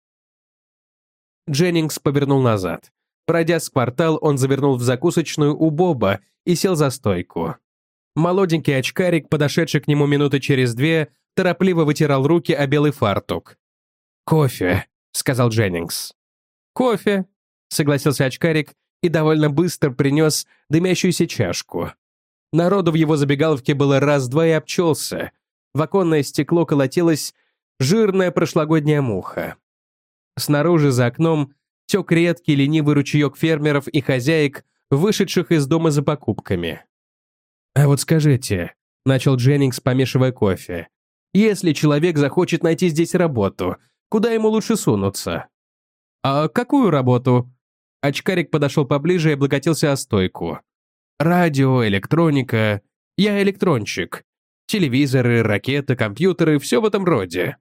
Дженнингс повернул назад. Пройдя с квартал, он завернул в закусочную у Боба и сел за стойку. Молоденький очкарик, подошедший к нему минуты через 2, торопливо вытирал руки о белый фартук. «Кофе», — сказал Дженнингс. «Кофе», — согласился очкарик и довольно быстро принес дымящуюся чашку. Народу в его забегаловке было раз-два и обчелся. В оконное стекло колотилась жирная прошлогодняя муха. Снаружи за окном тек редкий ленивый ручеек фермеров и хозяек, вышедших из дома за покупками. «А вот скажите», — начал Дженнингс, помешивая кофе, «если человек захочет найти здесь работу, куда ему лучше сунуться?» «А какую работу?» Очкарик подошел поближе и облокотился о стойку. «Радио, электроника. Я электронщик. Телевизоры, ракеты, компьютеры, все в этом роде».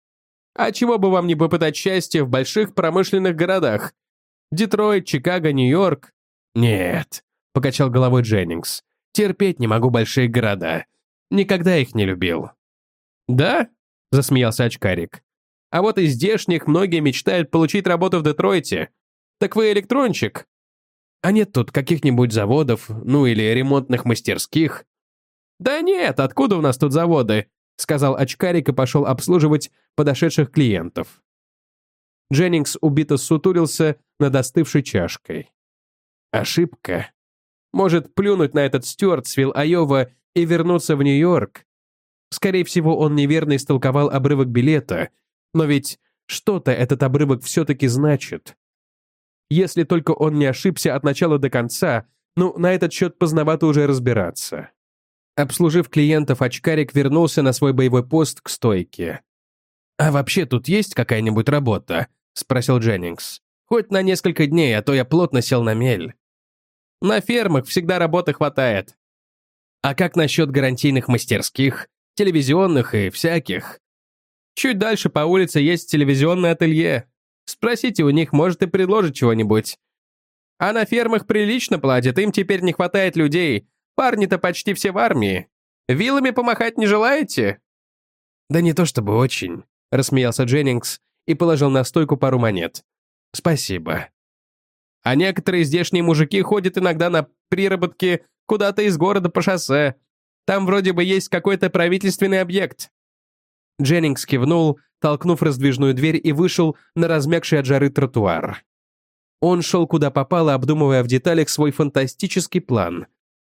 «А чего бы вам не попытать счастье в больших промышленных городах? Детройт, Чикаго, Нью-Йорк?» «Нет», — покачал головой Дженнингс. «Терпеть не могу большие города. Никогда их не любил». «Да?» — засмеялся очкарик. «А вот из здешних многие мечтают получить работу в Детройте. Так вы электронщик? А нет тут каких-нибудь заводов, ну или ремонтных мастерских?» «Да нет, откуда у нас тут заводы?» — сказал очкарик и пошел обслуживать подошедших клиентов. Дженнингс убито ссутулился над остывшей чашкой. Ошибка. Может, плюнуть на этот Стюартсвилл, Айова и вернуться в Нью-Йорк? Скорее всего, он неверно истолковал обрывок билета, но ведь что-то этот обрывок все-таки значит. Если только он не ошибся от начала до конца, ну, на этот счет поздновато уже разбираться. Обслужив клиентов, очкарик вернулся на свой боевой пост к стойке. «А вообще тут есть какая-нибудь работа?» — спросил Дженнингс. «Хоть на несколько дней, а то я плотно сел на мель». «На фермах всегда работы хватает». А как насчет гарантийных мастерских, телевизионных и всяких? Чуть дальше по улице есть телевизионное ателье. Спросите у них, может, и предложат чего-нибудь. А на фермах прилично платят, им теперь не хватает людей. Парни-то почти все в армии. Вилами помахать не желаете?» «Да не то чтобы очень», — рассмеялся Дженнингс и положил на стойку пару монет. «Спасибо». «А некоторые здешние мужики ходят иногда на приработки куда-то из города по шоссе. Там вроде бы есть какой-то правительственный объект». Дженнингс кивнул, толкнув раздвижную дверь, и вышел на размягший от жары тротуар. Он шел куда попало, обдумывая в деталях свой фантастический план.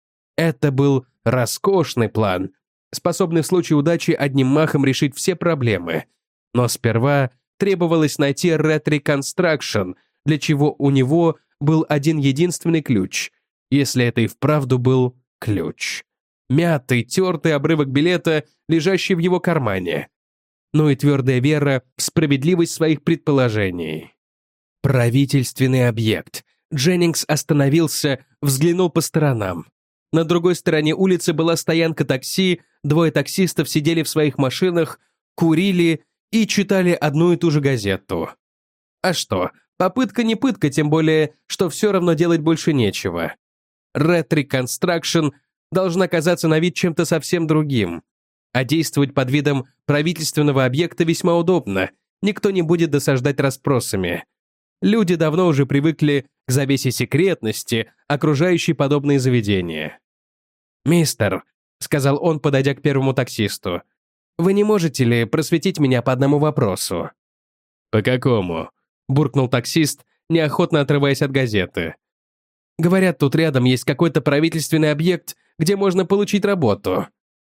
Это был роскошный план, способный в случае удачи одним махом решить все проблемы. Но сперва требовалось найти Red Reconstruction, для чего у него был один единственный ключ, если это и вправду был ключ. Мятый, тертый обрывок билета, лежащий в его кармане. Ну и твердая вера в справедливость своих предположений. Правительственный объект. Дженнингс остановился, взглянул по сторонам. На другой стороне улицы была стоянка такси, двое таксистов сидели в своих машинах, курили и читали одну и ту же газету. А что, попытка не пытка, тем более, что все равно делать больше нечего. Red Reconstruction должна казаться на вид чем-то совсем другим. А действовать под видом правительственного объекта весьма удобно, никто не будет досаждать расспросами. Люди давно уже привыкли к завесе секретности, окружающей подобные заведения. «Мистер», — сказал он, подойдя к первому таксисту, «вы не можете ли просветить меня по одному вопросу?» «По какому?» — буркнул таксист, неохотно отрываясь от газеты. «Говорят, тут рядом есть какой-то правительственный объект, где можно получить работу».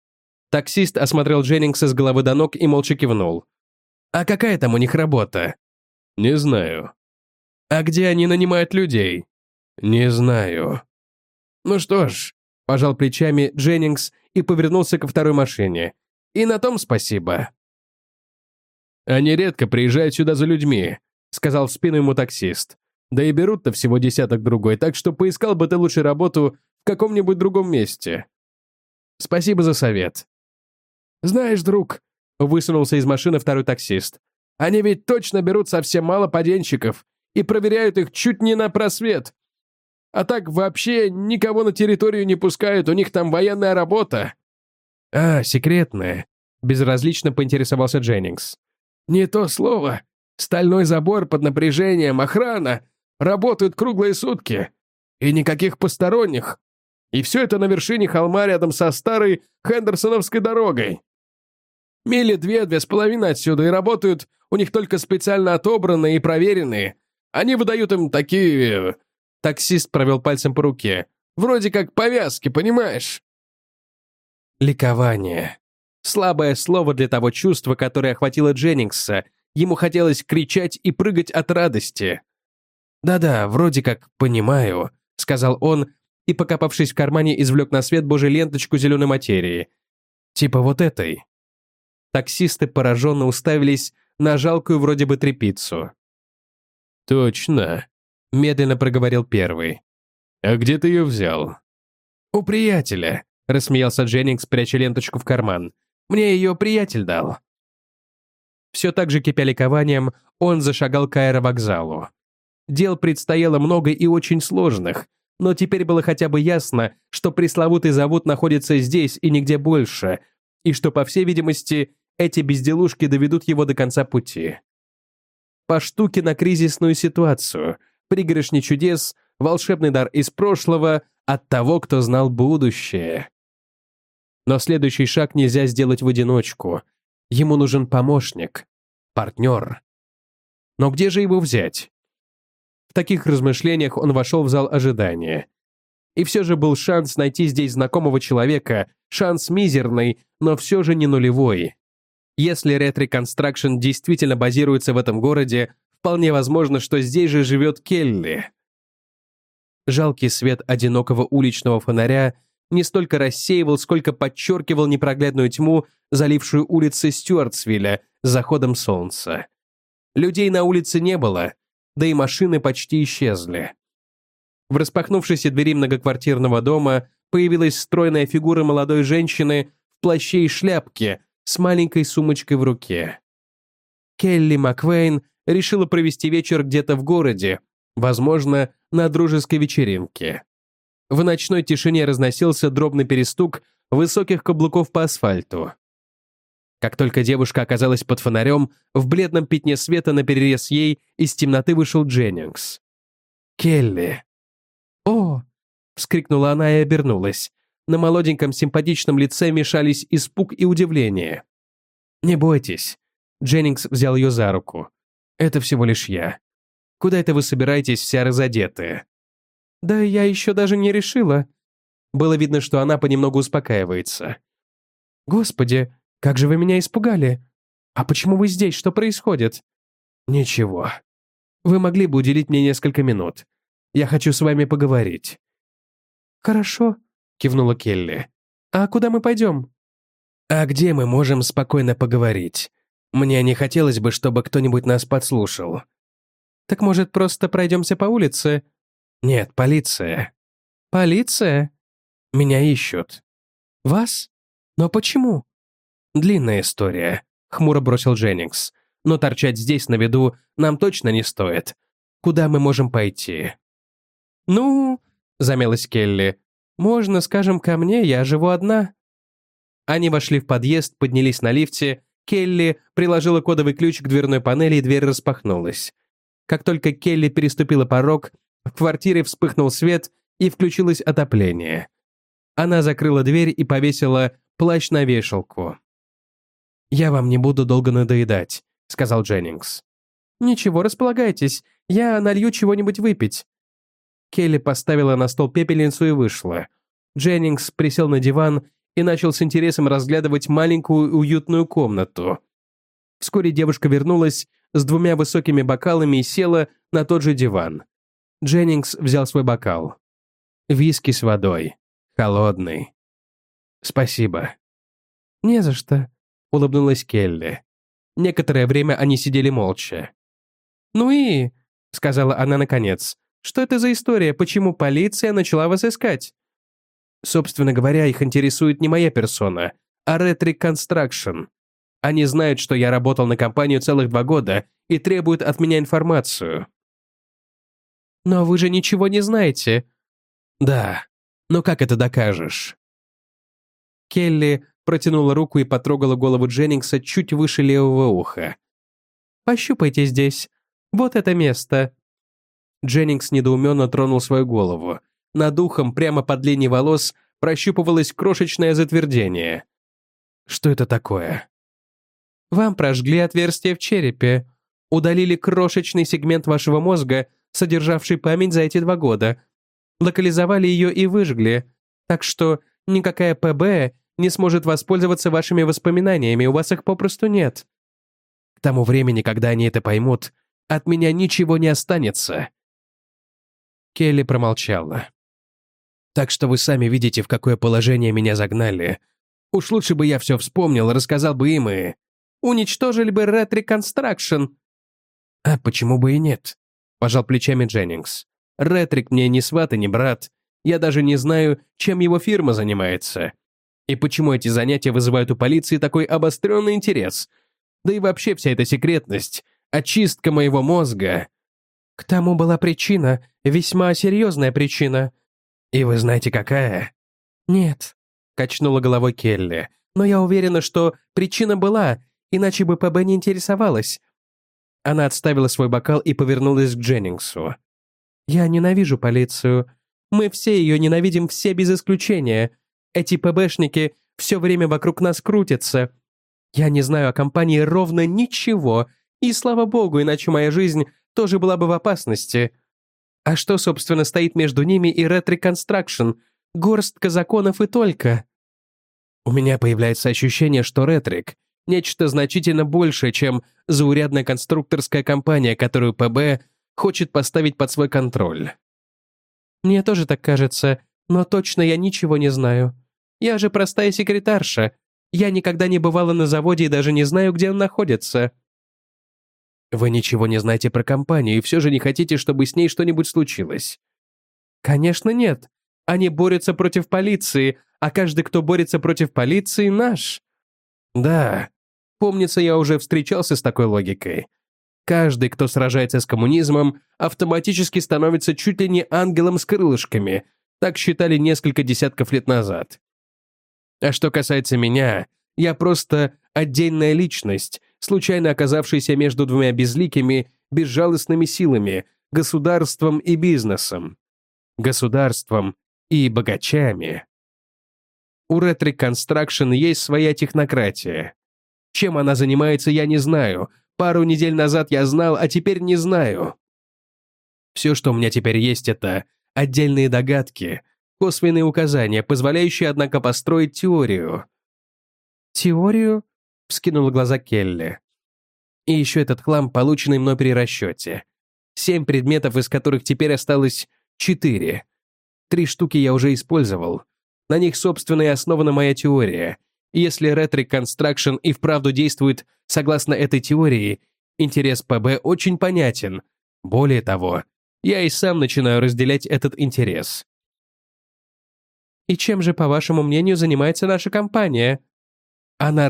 Таксист осмотрел Дженнингса с головы до ног и молча кивнул. «А какая там у них работа?» «Не знаю». «А где они нанимают людей?» «Не знаю». «Ну что ж», — пожал плечами Дженнингс и повернулся ко второй машине. «И на том спасибо». «Они редко приезжают сюда за людьми», — сказал в спину ему таксист. «Да и берут-то всего десяток-другой, так что поискал бы ты лучше работу в каком-нибудь другом месте». «Спасибо за совет». «Знаешь, друг», — высунулся из машины второй таксист, «они ведь точно берут совсем мало поденщиков и проверяют их чуть не на просвет. А так вообще никого на территорию не пускают, у них там военная работа». «А, секретная», — безразлично поинтересовался Дженнингс. «Не то слово. Стальной забор под напряжением, охрана. Работают круглые сутки. И никаких посторонних. И все это на вершине холма рядом со старой Хендерсоновской дорогой. Мили 2-2,5 отсюда, и работают у них только специально отобранные и проверенные. Они выдают им такие...» Таксист провел пальцем по руке. «Вроде как повязки, понимаешь?» Ликование. Слабое слово для того чувства, которое охватило Дженнингса. Ему хотелось кричать и прыгать от радости. «Да-да, вроде как понимаю», — сказал он, и, покопавшись в кармане, извлек на свет Божий ленточку зеленой материи. «Типа вот этой». Таксисты пораженно уставились на жалкую вроде бы тряпицу. «Точно», — медленно проговорил первый. «А где ты ее взял?» «У приятеля», — рассмеялся Дженнингс, пряча ленточку в карман. «Мне ее приятель дал». Все так же кипя ликованием, он зашагал к аэровокзалу. Дел предстояло много и очень сложных, но теперь было хотя бы ясно, что пресловутый завод находится здесь и нигде больше, и что, по всей видимости, эти безделушки доведут его до конца пути. По штуке на кризисную ситуацию, пригоршни чудес, волшебный дар из прошлого от того, кто знал будущее. Но следующий шаг нельзя сделать в одиночку. Ему нужен помощник, партнер. Но где же его взять? В таких размышлениях он вошел в зал ожидания. И все же был шанс найти здесь знакомого человека, шанс мизерный, но все же не нулевой. Если Red Reconstruction действительно базируется в этом городе, вполне возможно, что здесь же живет Келли. Жалкий свет одинокого уличного фонаря не столько рассеивал, сколько подчеркивал непроглядную тьму, залившую улицы Стюартсвилля с заходом солнца. Людей на улице не было, да и машины почти исчезли. В распахнувшейся двери многоквартирного дома появилась стройная фигура молодой женщины в плаще и шляпке с маленькой сумочкой в руке. Келли Маквейн решила провести вечер где-то в городе, возможно, на дружеской вечеринке. В ночной тишине разносился дробный перестук высоких каблуков по асфальту. Как только девушка оказалась под фонарем, в бледном пятне света наперерез ей из темноты вышел Дженнингс. «Келли!» «О!» — вскрикнула она и обернулась. На молоденьком симпатичном лице мешались испуг и удивление. «Не бойтесь». Дженнингс взял ее за руку. «Это всего лишь я. Куда это вы собираетесь, вся разодетая?» «Да я еще даже не решила». Было видно, что она понемногу успокаивается. «Господи, как же вы меня испугали! А почему вы здесь? Что происходит?» «Ничего. Вы могли бы уделить мне несколько минут. Я хочу с вами поговорить». «Хорошо», — кивнула Келли. «А куда мы пойдем?» «А где мы можем спокойно поговорить? Мне не хотелось бы, чтобы кто-нибудь нас подслушал». «Так, может, просто пройдемся по улице?» «Нет, полиция». «Полиция?» «Меня ищут». «Вас? Но почему?» «Длинная история», — хмуро бросил Дженнингс. «Но торчать здесь на виду нам точно не стоит. Куда мы можем пойти?» «Ну...» — замялась Келли. «Можно, скажем, ко мне, я живу одна». Они вошли в подъезд, поднялись на лифте. Келли приложила кодовый ключ к дверной панели, и дверь распахнулась. Как только Келли переступила порог, в квартире вспыхнул свет и включилось отопление. Она закрыла дверь и повесила плащ на вешалку. «Я вам не буду долго надоедать», — сказал Дженнингс. «Ничего, располагайтесь, я налью чего-нибудь выпить». Келли поставила на стол пепельницу и вышла. Дженнингс присел на диван и начал с интересом разглядывать маленькую уютную комнату. Вскоре девушка вернулась с 2 высокими бокалами и села на тот же диван. Дженнингс взял свой бокал. «Виски с водой. Холодный». «Спасибо». «Не за что», — улыбнулась Келли. Некоторое время они сидели молча. «Ну и...» — сказала она наконец. «Что это за история? Почему полиция начала вас искать?» «Собственно говоря, их интересует не моя персона, а Red Reconstruction. Они знают, что я работал на компанию целых 2 года и требуют от меня информацию». «Но вы же ничего не знаете». «Да, но как это докажешь?» Келли протянула руку и потрогала голову Дженнингса чуть выше левого уха. «Пощупайте здесь. Вот это место». Дженнингс недоуменно тронул свою голову. Над ухом, прямо под линией волос, прощупывалось крошечное затвердение. «Что это такое?» «Вам прожгли отверстие в черепе. Удалили крошечный сегмент вашего мозга, содержавший память за эти 2 года. Локализовали ее и выжгли. Так что никакая ПБ не сможет воспользоваться вашими воспоминаниями, у вас их попросту нет. К тому времени, когда они это поймут, от меня ничего не останется». Келли промолчала. «Так что вы сами видите, в какое положение меня загнали. Уж лучше бы я все вспомнил, рассказал бы им и... Уничтожили бы Red Reconstruction». «А почему бы и нет?» — пожал плечами Дженнингс. «Ретрик мне ни сват и ни брат. Я даже не знаю, чем его фирма занимается. И почему эти занятия вызывают у полиции такой обостренный интерес? Да и вообще вся эта секретность, очистка моего мозга...» «К тому была причина, весьма серьезная причина». «И вы знаете, какая?» «Нет», — качнула головой Келли. «Но я уверена, что причина была, иначе бы ПБ не интересовалась». Она отставила свой бокал и повернулась к Дженнингсу. «Я ненавижу полицию. Мы все ее ненавидим, все без исключения. Эти ПБшники все время вокруг нас крутятся. Я не знаю о компании ровно ничего, и слава богу, иначе моя жизнь тоже была бы в опасности. А что, собственно, стоит между ними и Red Reconstruction? Горстка законов и только». «У меня появляется ощущение, что Ретрик — нечто значительно большее, чем заурядная конструкторская компания, которую ПБ хочет поставить под свой контроль». «Мне тоже так кажется, но точно я ничего не знаю. Я же простая секретарша. Я никогда не бывала на заводе и даже не знаю, где он находится». «Вы ничего не знаете про компанию и все же не хотите, чтобы с ней что-нибудь случилось?» «Конечно нет. Они борются против полиции, а каждый, кто борется против полиции, наш. Да, помнится, я уже встречался с такой логикой. Каждый, кто сражается с коммунизмом, автоматически становится чуть ли не ангелом с крылышками. Так считали несколько десятков лет назад. А что касается меня, я просто отдельная личность, случайно оказавшаяся между двумя безликими, безжалостными силами, государством и бизнесом. Государством и богачами. У Rhetoric Construction есть своя технократия. Чем она занимается, я не знаю. Пару недель назад я знал, а теперь не знаю. Все, что у меня теперь есть, это отдельные догадки, косвенные указания, позволяющие, однако, построить теорию. «Теорию?» — вскинула глаза Келли. «И еще этот хлам, полученный мной при расчете. 7 предметов, из которых теперь осталось 4. 3 штуки я уже использовал. На них, собственно, и основана моя теория. И если Rhetoric Construction и вправду действует согласно этой теории, интерес ПБ очень понятен. Более того, я и сам начинаю разделять этот интерес». «И чем же, по вашему мнению, занимается наша компания?» Она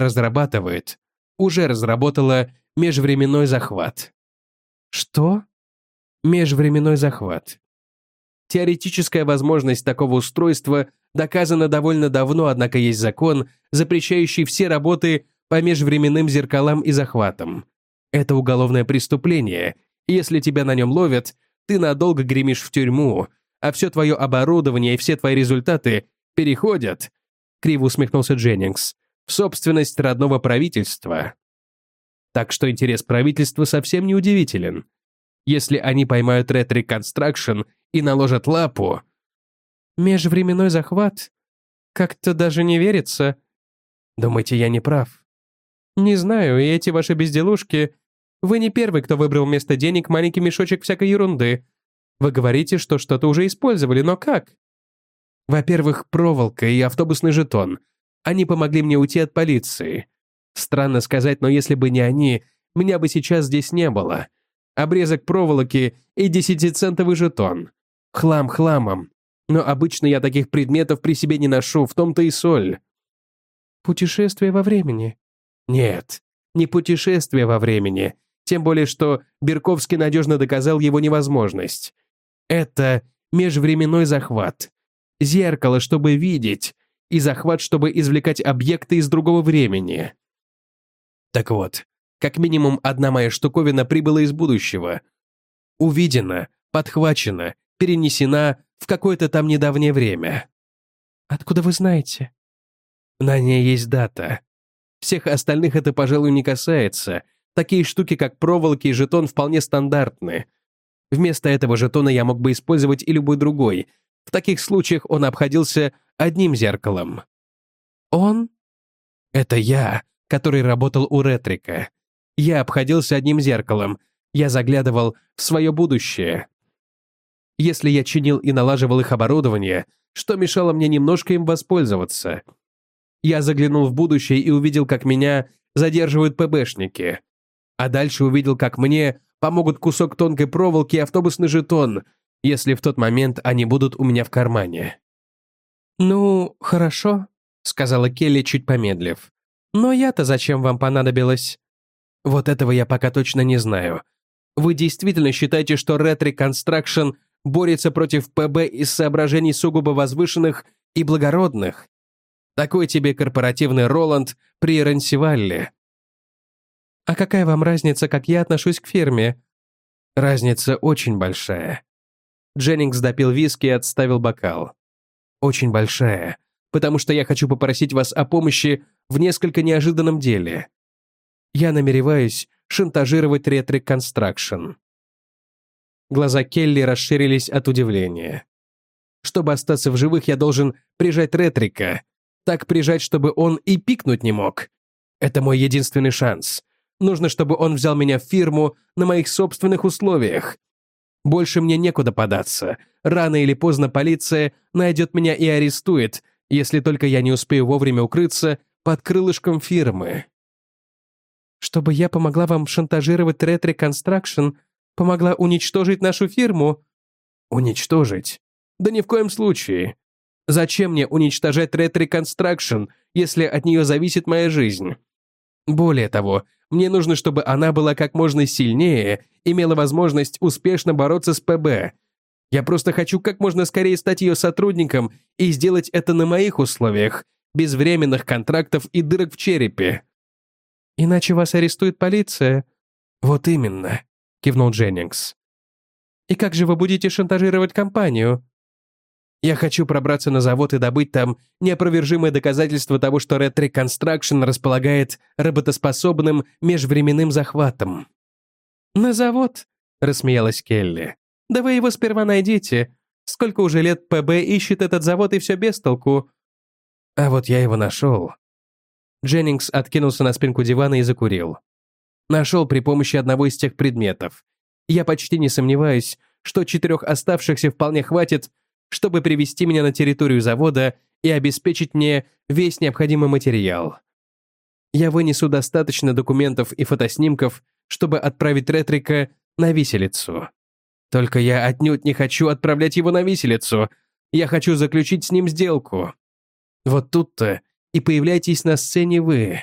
уже разработала межвременной захват. Что? Межвременной захват. Теоретическая возможность такого устройства доказана довольно давно, однако есть закон, запрещающий все работы по межвременным зеркалам и захватам. Это уголовное преступление, и если тебя на нем ловят, ты надолго гремишь в тюрьму, а все твое оборудование и все твои результаты переходят, криво усмехнулся Дженнингс, в собственность родного правительства. Так что интерес правительства совсем не удивителен. Если они поймают Rhetoric Construction и наложат лапу... Межвременной захват? Как-то даже не верится. Думаете, я не прав? Не знаю, и эти ваши безделушки... Вы не первый, кто выбрал вместо денег маленький мешочек всякой ерунды. Вы говорите, что что-то уже использовали, но как? Во-первых, проволока и автобусный жетон. Они помогли мне уйти от полиции. Странно сказать, но если бы не они, меня бы сейчас здесь не было. Обрезок проволоки и 10-центовый жетон. Хлам хламом. Но обычно я таких предметов при себе не ношу, в том-то и соль. Путешествие во времени? Нет, не путешествие во времени. Тем более, что Берковский надежно доказал его невозможность. Это межвременной захват. Зеркало, чтобы видеть, и захват, чтобы извлекать объекты из другого времени. Так вот, как минимум одна моя штуковина прибыла из будущего. Увидена, подхвачена, перенесена в какое-то там недавнее время. Откуда вы знаете? На ней есть дата. Всех остальных это, пожалуй, не касается. Такие штуки, как проволоки и жетон, вполне стандартны. Вместо этого жетона я мог бы использовать и любой другой. В таких случаях он обходился одним зеркалом. Он? Это я, который работал у Ретрика. Я обходился одним зеркалом. Я заглядывал в свое будущее. Если я чинил и налаживал их оборудование, что мешало мне немножко им воспользоваться? Я заглянул в будущее и увидел, как меня задерживают ПБшники. А дальше увидел, как мне помогут кусок тонкой проволоки и автобусный жетон, если в тот момент они будут у меня в кармане. «Ну, хорошо», — сказала Келли, чуть помедлив. «Но я-то зачем вам понадобилось?» «Вот этого я пока точно не знаю. Вы действительно считаете, что Rhetoric Construction борется против ПБ из соображений сугубо возвышенных и благородных? Такой тебе корпоративный Роланд при Рансивалле». «А какая вам разница, как я отношусь к фирме?» «Разница очень большая». Дженнингс допил виски и отставил бокал. «Очень большая, потому что я хочу попросить вас о помощи в несколько неожиданном деле. Я намереваюсь шантажировать Rhetoric Construction». Глаза Келли расширились от удивления. «Чтобы остаться в живых, я должен прижать Ретрика. Так прижать, чтобы он и пикнуть не мог. Это мой единственный шанс. Нужно, чтобы он взял меня в фирму на моих собственных условиях. Больше мне некуда податься. Рано или поздно полиция найдет меня и арестует, если только я не успею вовремя укрыться под крылышком фирмы». «Чтобы я помогла вам шантажировать Rhetoric Construction, помогла уничтожить нашу фирму?» «Уничтожить? Да ни в коем случае. Зачем мне уничтожать Red Reconstruction, если от нее зависит моя жизнь? Более того, мне нужно, чтобы она была как можно сильнее, имела возможность успешно бороться с ПБ. Я просто хочу как можно скорее стать ее сотрудником и сделать это на моих условиях, без временных контрактов и дырок в черепе. Иначе вас арестует полиция. Вот именно, кивнул Дженнингс. И как же вы будете шантажировать компанию? Я хочу пробраться на завод и добыть там неопровержимое доказательство того, что Red Reconstruction располагает работоспособным межвременным захватом. «На завод?» — рассмеялась Келли. «Да вы его сперва найдите. Сколько уже лет ПБ ищет этот завод, и все без толку». А вот я его нашел. Дженнингс откинулся на спинку дивана и закурил. Нашел при помощи одного из тех предметов. Я почти не сомневаюсь, что 4 оставшихся вполне хватит, чтобы привести меня на территорию завода и обеспечить мне весь необходимый материал. Я вынесу достаточно документов и фотоснимков, чтобы отправить Ретрика на виселицу. Только я отнюдь не хочу отправлять его на виселицу. Я хочу заключить с ним сделку. Вот тут-то и появляйтесь на сцене вы.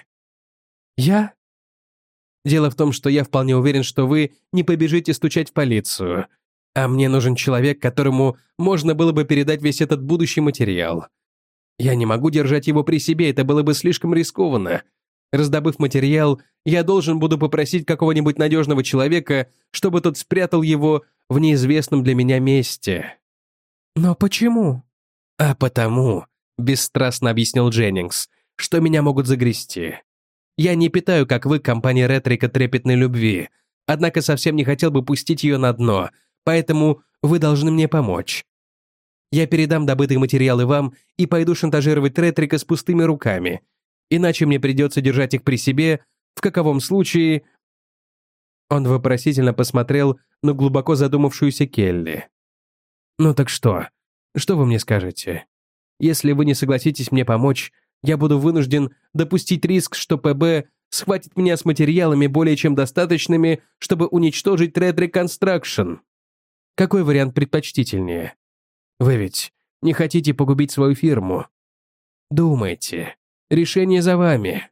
Я? Дело в том, что я вполне уверен, что вы не побежите стучать в полицию. А мне нужен человек, которому можно было бы передать весь этот будущий материал. Я не могу держать его при себе, это было бы слишком рискованно. Раздобыв материал, я должен буду попросить какого-нибудь надежного человека, чтобы тот спрятал его в неизвестном для меня месте. Но почему? А потому, бесстрастно объяснил Дженнингс, что меня могут загрести. Я не питаю, как вы, компания Ретрика трепетной любви, однако совсем не хотел бы пустить ее на дно, поэтому вы должны мне помочь. Я передам добытые материалы вам и пойду шантажировать Ретрика с пустыми руками, иначе мне придется держать их при себе, в каковом случае...» Он вопросительно посмотрел на глубоко задумавшуюся Келли. «Ну так что? Что вы мне скажете? Если вы не согласитесь мне помочь, я буду вынужден допустить риск, что ПБ схватит меня с материалами более чем достаточными, чтобы уничтожить Red Reconstruction. Какой вариант предпочтительнее? Вы ведь не хотите погубить свою фирму? Думайте. Решение за вами».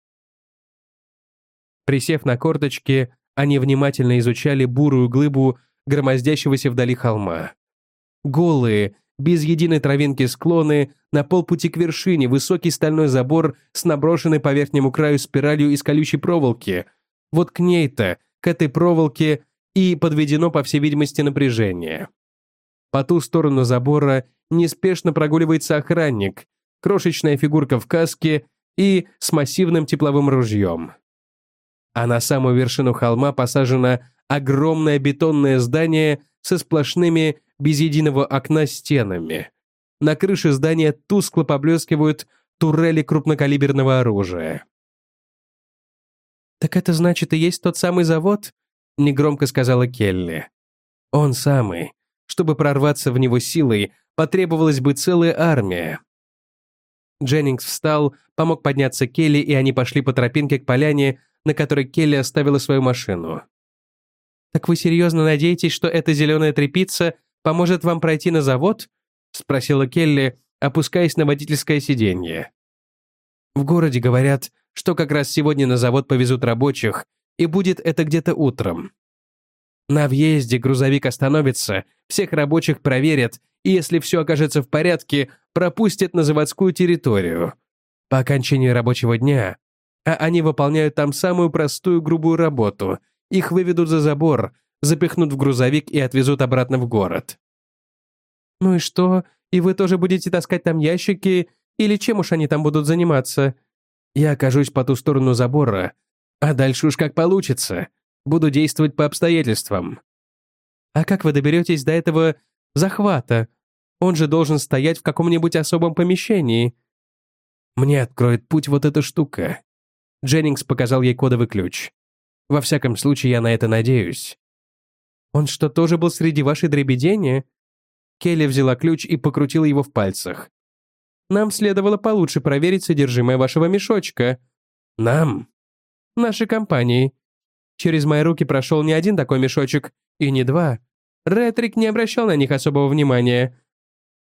Присев на корточки, они внимательно изучали бурую глыбу громоздящегося вдали холма. Голые, без единой травинки склоны, на полпути к вершине высокий стальной забор с наброшенной по верхнему краю спиралью из колючей проволоки. Вот к ней-то, к этой проволоке, и подведено, по всей видимости, напряжение. По ту сторону забора неспешно прогуливается охранник, крошечная фигурка в каске и с массивным тепловым ружьем. А на самую вершину холма посажено огромное бетонное здание со сплошными, без единого окна, стенами. На крыше здания тускло поблескивают турели крупнокалиберного оружия. «Так это значит и есть тот самый завод?» — негромко сказала Келли. «Он самый. Чтобы прорваться в него силой, потребовалась бы целая армия». Дженнингс встал, помог подняться Келли, и они пошли по тропинке к поляне, на которой Келли оставила свою машину. «Так вы серьезно надеетесь, что эта зеленая тряпица поможет вам пройти на завод?» — спросила Келли, опускаясь на водительское сиденье. «В городе говорят, что как раз сегодня на завод повезут рабочих, и будет это где-то утром. На въезде грузовик остановится, всех рабочих проверят, и если все окажется в порядке, пропустят на заводскую территорию. По окончанию рабочего дня, а они выполняют там самую простую грубую работу, их выведут за забор, запихнут в грузовик и отвезут обратно в город». «Ну и что? И вы тоже будете таскать там ящики? Или чем уж они там будут заниматься?» «Я окажусь по ту сторону забора, а дальше уж как получится. Буду действовать по обстоятельствам». «А как вы доберетесь до этого захвата? Он же должен стоять в каком-нибудь особом помещении». «Мне откроет путь вот эта штука». Дженнингс показал ей кодовый ключ. «Во всяком случае, я на это надеюсь». «Он что, тоже был среди вашей дребедения?» Келли взяла ключ и покрутила его в пальцах. «Нам следовало получше проверить содержимое вашего мешочка». «Нам?» «Нашей компании. Через мои руки прошел не один такой мешочек, и не два. Ретрик не обращал на них особого внимания.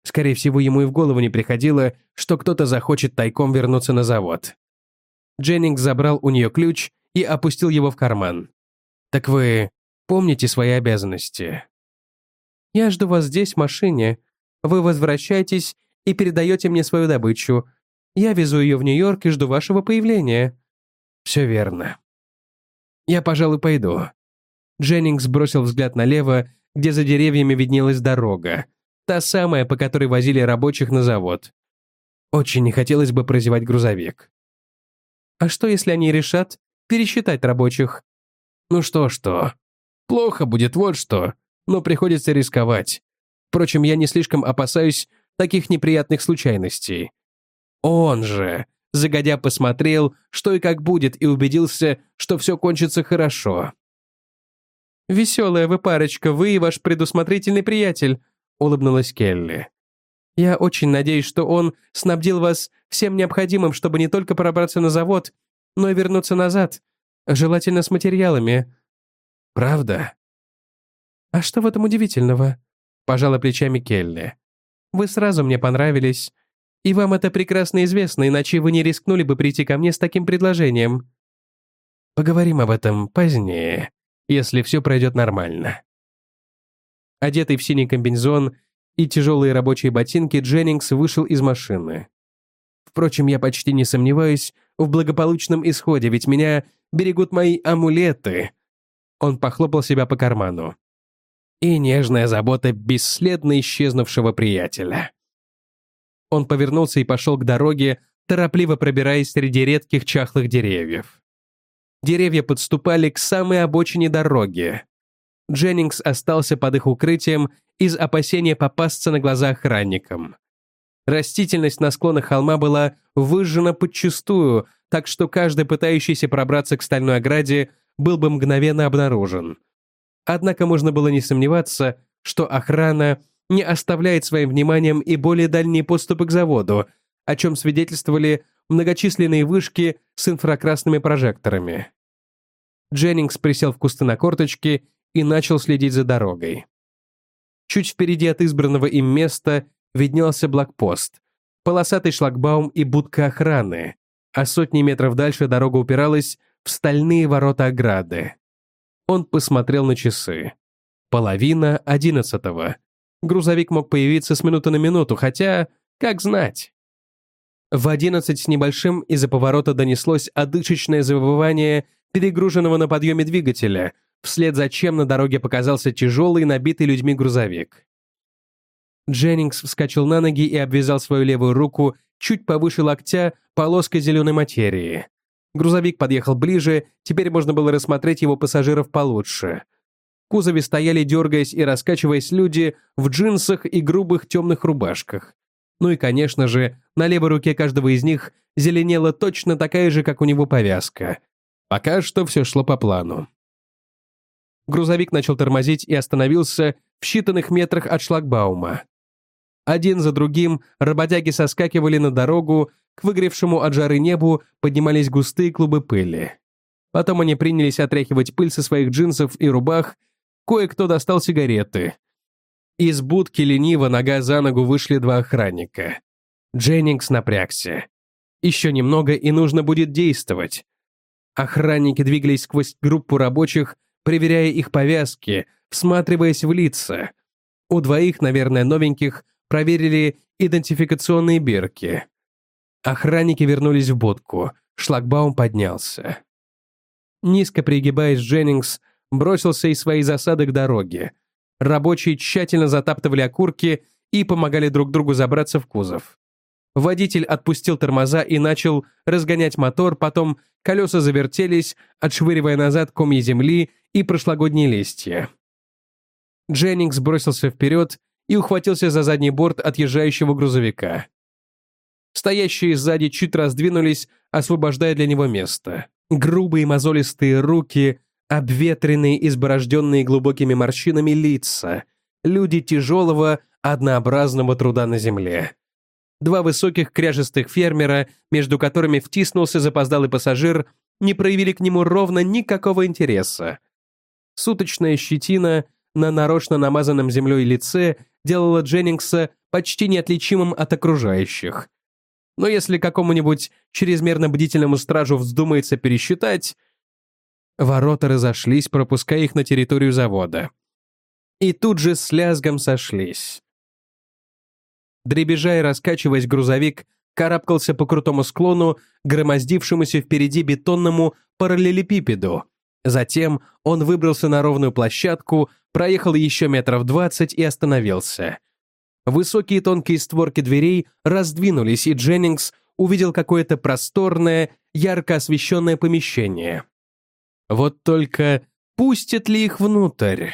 Скорее всего, ему и в голову не приходило, что кто-то захочет тайком вернуться на завод. Дженнингс забрал у нее ключ и опустил его в карман. «Так вы помните свои обязанности?» «Я жду вас здесь, в машине. Вы возвращаетесь и передаете мне свою добычу. Я везу ее в Нью-Йорк и жду вашего появления». «Все верно. Я, пожалуй, пойду». Дженнингс бросил взгляд налево, где за деревьями виднелась дорога, та самая, по которой возили рабочих на завод. Очень не хотелось бы прозевать грузовик. «А что, если они решат пересчитать рабочих?» «Ну что. Плохо будет вот что, но приходится рисковать. Впрочем, я не слишком опасаюсь таких неприятных случайностей. Он же, загодя посмотрел, что и как будет, и убедился, что все кончится хорошо». «Веселая вы парочка, вы и ваш предусмотрительный приятель», — улыбнулась Келли. «Я очень надеюсь, что он снабдил вас всем необходимым, чтобы не только пробраться на завод, но и вернуться назад, желательно с материалами». «Правда?» «А что в этом удивительного?» — пожала плечами Келли. «Вы сразу мне понравились, и вам это прекрасно известно, иначе вы не рискнули бы прийти ко мне с таким предложением». «Поговорим об этом позднее, если все пройдет нормально». Одетый в синий комбинезон и тяжелые рабочие ботинки, Дженнингс вышел из машины. Впрочем, я почти не сомневаюсь в благополучном исходе, ведь меня берегут мои амулеты. Он похлопал себя по карману. И нежная забота бесследно исчезнувшего приятеля. Он повернулся и пошел к дороге, торопливо пробираясь среди редких чахлых деревьев. Деревья подступали к самой обочине дороги. Дженнингс остался под их укрытием из опасения попасться на глаза охранникам. Растительность на склонах холма была выжжена подчистую, так что каждый, пытающийся пробраться к стальной ограде, был бы мгновенно обнаружен. Однако можно было не сомневаться, что охрана не оставляет своим вниманием и более дальние подступы к заводу, о чем свидетельствовали многочисленные вышки с инфракрасными прожекторами. Дженнингс присел в кусты на корточки и начал следить за дорогой. Чуть впереди от избранного им места виднелся блокпост, полосатый шлагбаум и будка охраны, а сотни метров дальше дорога упиралась в стальные ворота ограды. Он посмотрел на часы. 10:30. Грузовик мог появиться с минуты на минуту, хотя, как знать. В 11 с небольшим из-за поворота донеслось одышечное завывание перегруженного на подъеме двигателя, вслед за чем на дороге показался тяжелый, набитый людьми грузовик. Дженнингс вскочил на ноги и обвязал свою левую руку чуть повыше локтя полоской зеленой материи. Грузовик подъехал ближе, теперь можно было рассмотреть его пассажиров получше. В кузове стояли, дергаясь и раскачиваясь, люди в джинсах и грубых темных рубашках. Ну и, конечно же, на левой руке каждого из них зеленела точно такая же, как у него, повязка. Пока что все шло по плану. Грузовик начал тормозить и остановился в считанных метрах от шлагбаума. Один за другим работяги соскакивали на дорогу, к выгревшему от жары небу поднимались густые клубы пыли. Потом они принялись отряхивать пыль со своих джинсов и рубах, кое-кто достал сигареты. Из будки лениво нога за ногу вышли два охранника. Дженнингс напрягся. Еще немного, и нужно будет действовать. Охранники двигались сквозь группу рабочих, проверяя их повязки, всматриваясь в лица. У двоих, наверное, новеньких, проверили идентификационные бирки. Охранники вернулись в будку. Шлагбаум поднялся. Низко пригибаясь, Дженнингс бросился из своей засады к дороге. Рабочие тщательно затаптывали окурки и помогали друг другу забраться в кузов. Водитель отпустил тормоза и начал разгонять мотор, потом колеса завертелись, отшвыривая назад комья земли и прошлогодние листья. Дженнингс бросился вперед и ухватился за задний борт отъезжающего грузовика. Стоящие сзади чуть раздвинулись, освобождая для него место. Грубые мозолистые руки, обветренные, изборожденные глубокими морщинами лица, люди тяжелого, однообразного труда на земле. Два высоких кряжестых фермера, между которыми втиснулся запоздалый пассажир, не проявили к нему ровно никакого интереса. Суточная щетина на нарочно намазанном землей лице делала Дженнингса почти неотличимым от окружающих. Но если какому-нибудь чрезмерно бдительному стражу вздумается пересчитать... Ворота разошлись, пропуская их на территорию завода. И тут же с лязгом сошлись. Дребезжа и раскачиваясь, грузовик карабкался по крутому склону, громоздившемуся впереди бетонному параллелепипеду. Затем он выбрался на ровную площадку, проехал еще метров 20 и остановился. Высокие тонкие створки дверей раздвинулись, и Дженнингс увидел какое-то просторное, ярко освещенное помещение. Вот только пустят ли их внутрь?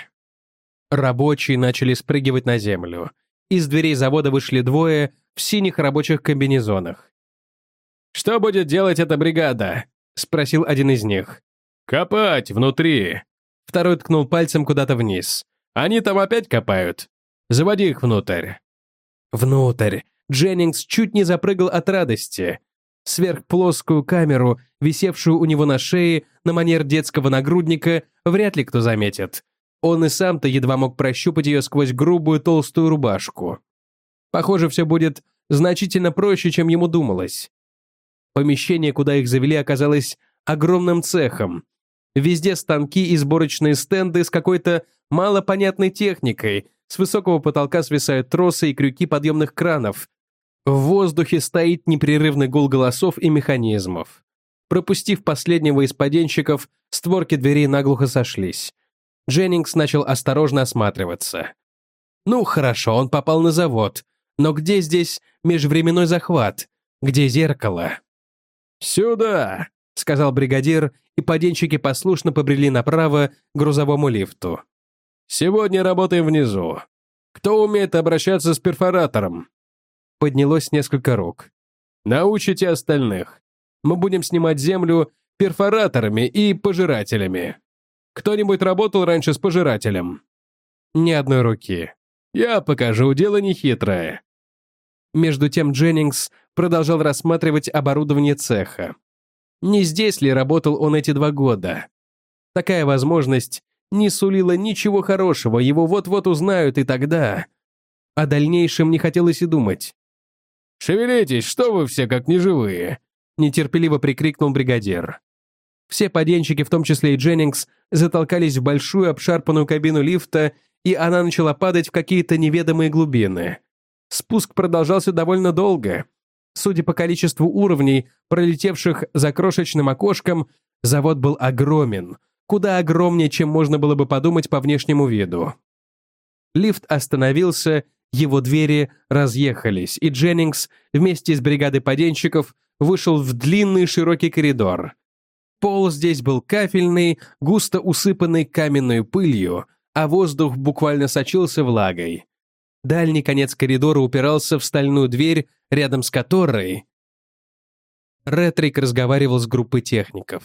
Рабочие начали спрыгивать на землю. Из дверей завода вышли двое в синих рабочих комбинезонах. «Что будет делать эта бригада?» — спросил один из них. «Копать внутри». Второй ткнул пальцем куда-то вниз. «Они там опять копают? Заводи их внутрь». Внутрь. Дженнингс чуть не запрыгал от радости. Сверхплоскую камеру, висевшую у него на шее на манер детского нагрудника, вряд ли кто заметит. Он и сам-то едва мог прощупать ее сквозь грубую толстую рубашку. Похоже, все будет значительно проще, чем ему думалось. Помещение, куда их завели, оказалось огромным цехом. Везде станки и сборочные стенды с какой-то малопонятной техникой, с высокого потолка свисают тросы и крюки подъемных кранов. В воздухе стоит непрерывный гул голосов и механизмов. Пропустив последнего из поденщиков, створки дверей наглухо сошлись. Дженнингс начал осторожно осматриваться. Ну, хорошо, он попал на завод. Но где здесь межвременной захват? Где зеркало? «Сюда!» — сказал бригадир, и поденщики послушно побрели направо к грузовому лифту. «Сегодня работаем внизу. Кто умеет обращаться с перфоратором?» Поднялось несколько рук. «Научите остальных. Мы будем снимать землю перфораторами и пожирателями. Кто-нибудь работал раньше с пожирателем?» Ни одной руки. «Я покажу, дело нехитрое». Между тем Дженнингс продолжал рассматривать оборудование цеха. Не здесь ли работал он эти 2 года? Такая возможность не сулила ничего хорошего, его вот-вот узнают, и тогда... О дальнейшем не хотелось и думать. «Шевелитесь, что вы все как неживые!» — нетерпеливо прикрикнул бригадир. Все поденщики, в том числе и Дженнингс, затолкались в большую обшарпанную кабину лифта, и она начала падать в какие-то неведомые глубины. Спуск продолжался довольно долго. Судя по количеству уровней, пролетевших за крошечным окошком, завод был огромен, куда огромнее, чем можно было бы подумать по внешнему виду. Лифт остановился, его двери разъехались, и Дженнингс вместе с бригадой поденщиков вышел в длинный широкий коридор. Пол здесь был кафельный, густо усыпанный каменной пылью, а воздух буквально сочился влагой. Дальний конец коридора упирался в стальную дверь, рядом с которой Ретрик разговаривал с группой техников.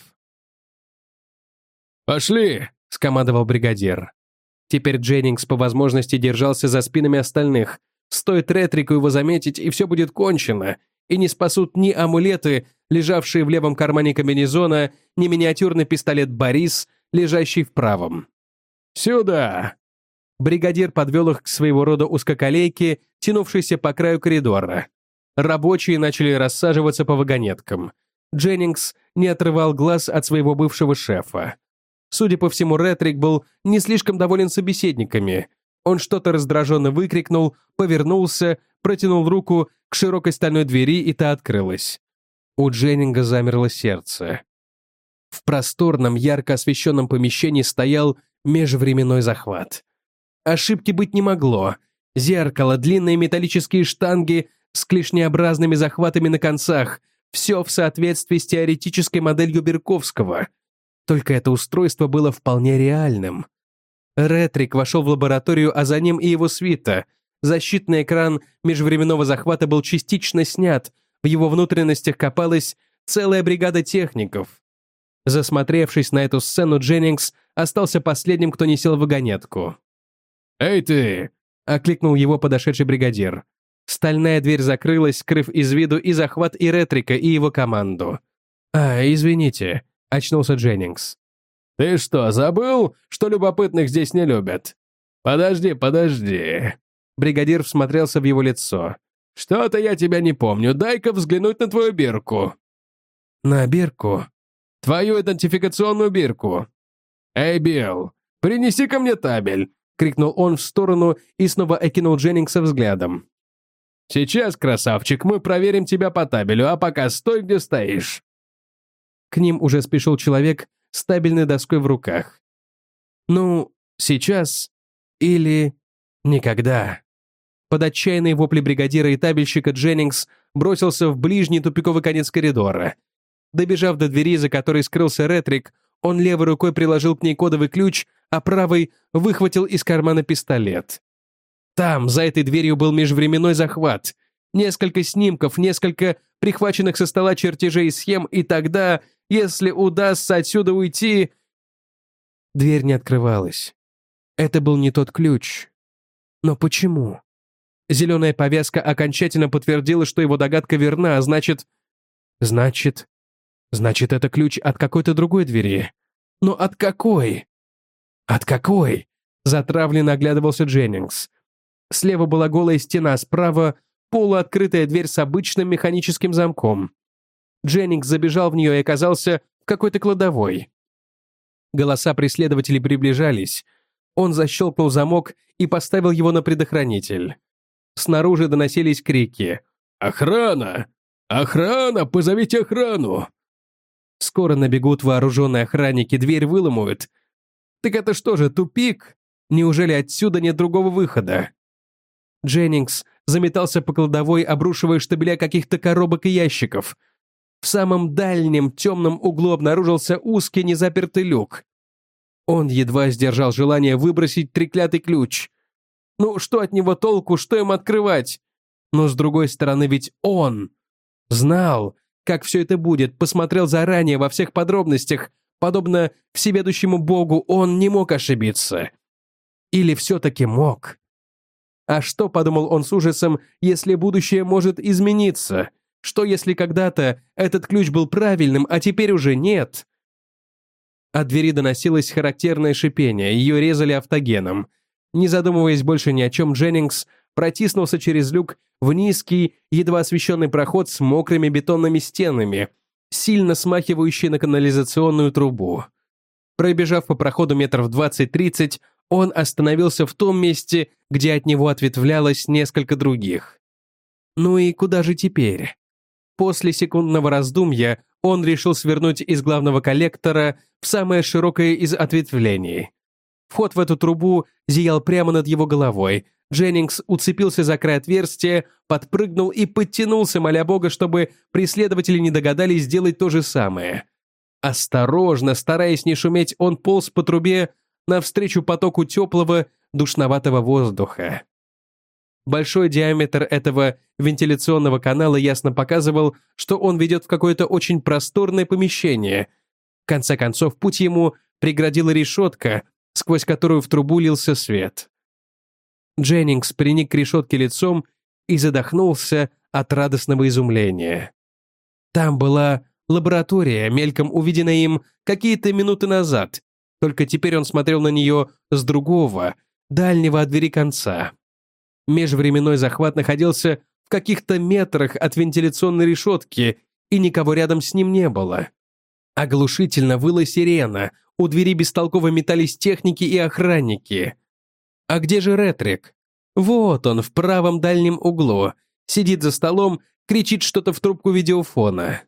«Пошли!» — скомандовал бригадир. Теперь Дженнингс по возможности держался за спинами остальных. Стоит Ретрику его заметить, и все будет кончено, и не спасут ни амулеты, лежавшие в левом кармане комбинезона, ни миниатюрный пистолет «Борис», лежащий в правом. «Сюда!» Бригадир подвел их к своего рода узкоколейке, тянувшейся по краю коридора. Рабочие начали рассаживаться по вагонеткам. Дженнингс не отрывал глаз от своего бывшего шефа. Судя по всему, Ретрик был не слишком доволен собеседниками. Он что-то раздраженно выкрикнул, повернулся, протянул руку к широкой стальной двери, и та открылась. У Дженнинга замерло сердце. В просторном, ярко освещенном помещении стоял межвременной захват. Ошибки быть не могло. Зеркало, длинные металлические штанги с клешнеобразными захватами на концах. Все в соответствии с теоретической моделью Берковского. Только это устройство было вполне реальным. Ретрик вошел в лабораторию, а за ним и его свита. Защитный экран межвременного захвата был частично снят. В его внутренностях копалась целая бригада техников. Засмотревшись на эту сцену, Дженнингс остался последним, кто не сел в вагонетку. «Эй ты!» — окликнул его подошедший бригадир. Стальная дверь закрылась, скрыв из виду и захват, и Ретрика, и его команду. Извините», — очнулся Дженнингс. «Ты что, забыл, что любопытных здесь не любят? Подожди. Бригадир всмотрелся в его лицо. «Что-то я тебя не помню. Дай-ка взглянуть на твою бирку». «На бирку?» «Твою идентификационную бирку». «Эй, Билл, принеси ко мне табель», — крикнул он в сторону и снова окинул Дженнингса взглядом. «Сейчас, красавчик, мы проверим тебя по табелю, а пока стой, где стоишь». К ним уже спешил человек с табельной доской в руках. «Ну, сейчас или никогда». Под отчаянные вопли бригадира и табельщика Дженнингс бросился в ближний тупиковый конец коридора. Добежав до двери, за которой скрылся Ретрик, он левой рукой приложил к ней кодовый ключ, а правой выхватил из кармана пистолет. Там, за этой дверью, был межвременной захват. Несколько снимков, несколько прихваченных со стола чертежей и схем, и тогда, если удастся отсюда уйти... Дверь не открывалась. Это был не тот ключ. Но почему? Зеленая повязка окончательно подтвердила, что его догадка верна, а значит, это ключ от какой-то другой двери. Но от какой? От какой? Затравленно оглядывался Дженнингс. Слева была голая стена, справа полуоткрытая дверь с обычным механическим замком. Дженнингс забежал в нее и оказался в какой-то кладовой. Голоса преследователей приближались. Он защелкнул замок и поставил его на предохранитель. Снаружи доносились крики. «Охрана! Охрана! Позовите охрану!» Скоро набегут вооруженные охранники, дверь выломают. Так это что же, тупик? Неужели отсюда нет другого выхода? Дженнингс заметался по кладовой, обрушивая штабеля каких-то коробок и ящиков. В самом дальнем темном углу обнаружился узкий незапертый люк. Он едва сдержал желание выбросить треклятый ключ. Ну, что от него толку, что им открывать? Но с другой стороны, ведь он знал, как все это будет, посмотрел заранее во всех подробностях. Подобно всеведущему Богу, он не мог ошибиться. Или все-таки мог? А что, подумал он с ужасом, если будущее может измениться? Что, если когда-то этот ключ был правильным, а теперь уже нет? От двери доносилось характерное шипение, ее резали автогеном. Не задумываясь больше ни о чем, Дженнингс протиснулся через люк в низкий, едва освещенный проход с мокрыми бетонными стенами, сильно смахивающий на канализационную трубу. Пробежав по проходу метров 20-30, он остановился в том месте, где от него ответвлялось несколько других. Ну и куда же теперь? После секундного раздумья он решил свернуть из главного коллектора в самое широкое из ответвлений. Вход в эту трубу зиял прямо над его головой. Дженнингс уцепился за край отверстия, подпрыгнул и подтянулся, моля Бога, чтобы преследователи не догадались сделать то же самое. Осторожно, стараясь не шуметь, он полз по трубе навстречу потоку теплого, душноватого воздуха. Большой диаметр этого вентиляционного канала ясно показывал, что он ведет в какое-то очень просторное помещение. В конце концов, путь ему преградила решетка, сквозь которую в трубу лился свет. Дженнингс приник к решетке лицом и задохнулся от радостного изумления. Там была лаборатория, мельком увиденная им какие-то минуты назад, только теперь он смотрел на нее с другого, дальнего от двери конца. Межвременной захват находился в каких-то метрах от вентиляционной решетки, и никого рядом с ним не было. Оглушительно выла сирена, у двери бестолково метались техники и охранники. А где же Ретрик? Вот он, в правом дальнем углу. Сидит за столом, кричит что-то в трубку видеофона.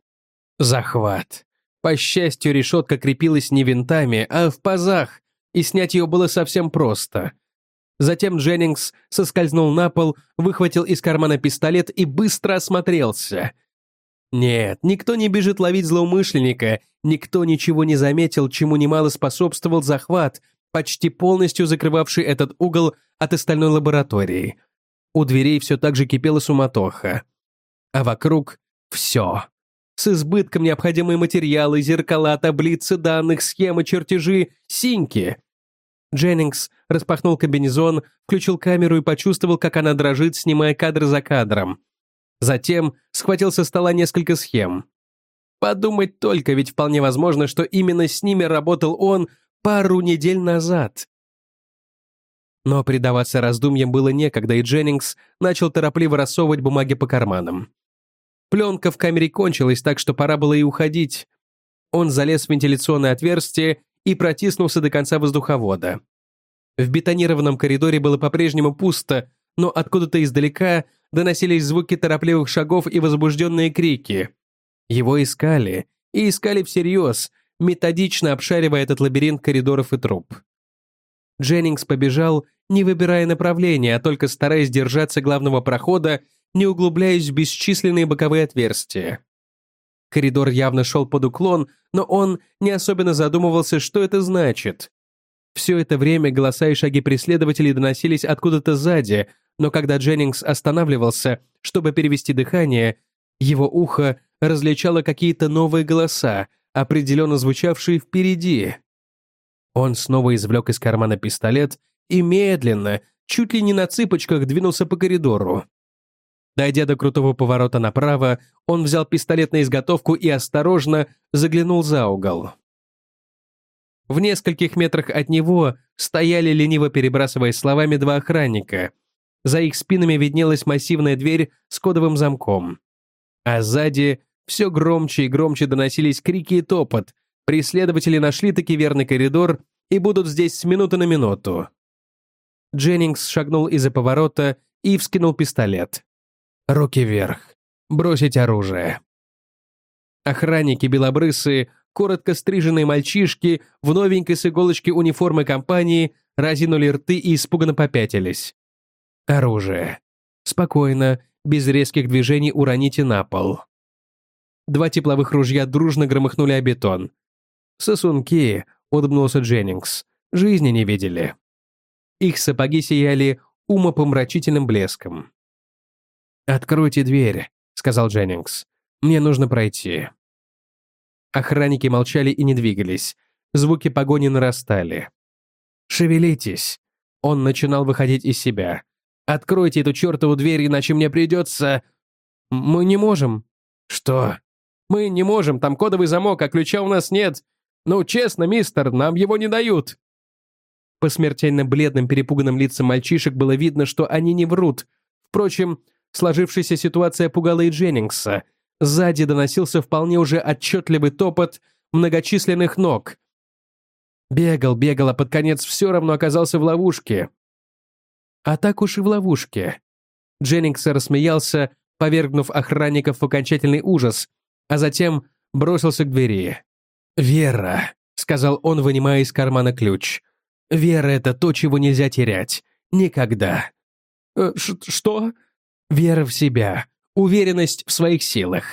Захват. По счастью, решетка крепилась не винтами, а в пазах, и снять ее было совсем просто. Затем Дженнингс соскользнул на пол, выхватил из кармана пистолет и быстро осмотрелся. Нет, никто не бежит ловить злоумышленника, никто ничего не заметил, чему немало способствовал захват, почти полностью закрывавший этот угол от остальной лаборатории. У дверей все так же кипела суматоха. А вокруг все. С избытком необходимые материалы, зеркала, таблицы данных, схемы, чертежи, синьки. Дженнингс распахнул комбинезон, включил камеру и почувствовал, как она дрожит, снимая кадр за кадром. Затем схватил со стола несколько схем. Подумать только, ведь вполне возможно, что именно с ними работал он пару недель назад. Но предаваться раздумьям было некогда, и Дженнингс начал торопливо рассовывать бумаги по карманам. Пленка в камере кончилась, так что пора было и уходить. Он залез в вентиляционное отверстие и протиснулся до конца воздуховода. В бетонированном коридоре было по-прежнему пусто, но откуда-то издалека доносились звуки торопливых шагов и возбужденные крики. Его искали, и искали всерьез, методично обшаривая этот лабиринт коридоров и труб. Дженнингс побежал, не выбирая направления, а только стараясь держаться главного прохода, не углубляясь в бесчисленные боковые отверстия. Коридор явно шел под уклон, но он не особенно задумывался, что это значит. Все это время голоса и шаги преследователей доносились откуда-то сзади, но когда Дженнингс останавливался, чтобы перевести дыхание, его ухо различало какие-то новые голоса, определенно звучавшие впереди. Он снова извлек из кармана пистолет и медленно, чуть ли не на цыпочках, двинулся по коридору. Дойдя до крутого поворота направо, он взял пистолет на изготовку и осторожно заглянул за угол. В нескольких метрах от него стояли, лениво перебрасываясь словами, два охранника. За их спинами виднелась массивная дверь с кодовым замком. А сзади все громче и громче доносились крики и топот. Преследователи нашли-таки верный коридор и будут здесь с минуты на минуту. Дженнингс шагнул из-за поворота и вскинул пистолет. Руки вверх. Бросить оружие. Охранники белобрысые, коротко стриженные мальчишки в новенькой с иголочки униформы компании разинули рты и испуганно попятились. Оружие. Спокойно, без резких движений уроните на пол. Два тепловых ружья дружно громыхнули о бетон. «Сосунки», — улыбнулся Дженнингс, — «жизни не видели». Их сапоги сияли умопомрачительным блеском. «Откройте дверь», — сказал Дженнингс. «Мне нужно пройти». Охранники молчали и не двигались. Звуки погони нарастали. «Шевелитесь!» Он начинал выходить из себя. «Откройте эту чертову дверь, иначе мне придется...» «Мы не можем». «Что?» «Мы не можем, там кодовый замок, а ключа у нас нет. Ну, честно, мистер, нам его не дают». По смертельно бледным, перепуганным лицам мальчишек было видно, что они не врут. Впрочем, сложившаяся ситуация пугала и Дженнингса. Сзади доносился вполне уже отчетливый топот многочисленных ног. Бегал, а под конец все равно оказался в ловушке. А так уж и в ловушке. Дженнингс рассмеялся, повергнув охранников в окончательный ужас, а затем бросился к двери. «Вера», — сказал он, вынимая из кармана ключ. «Вера — это то, чего нельзя терять. Никогда». «Что?» «Вера в себя. Уверенность в своих силах».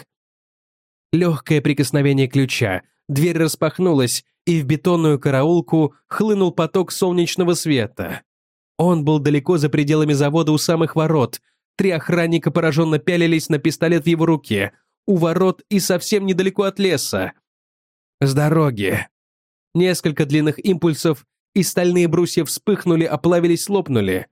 Легкое прикосновение ключа, дверь распахнулась, и в бетонную караулку хлынул поток солнечного света. Он был далеко за пределами завода у самых ворот. 3 охранника пораженно пялились на пистолет в его руке. У ворот и совсем недалеко от леса. С дороги. Несколько длинных импульсов, и стальные брусья вспыхнули, оплавились, лопнули.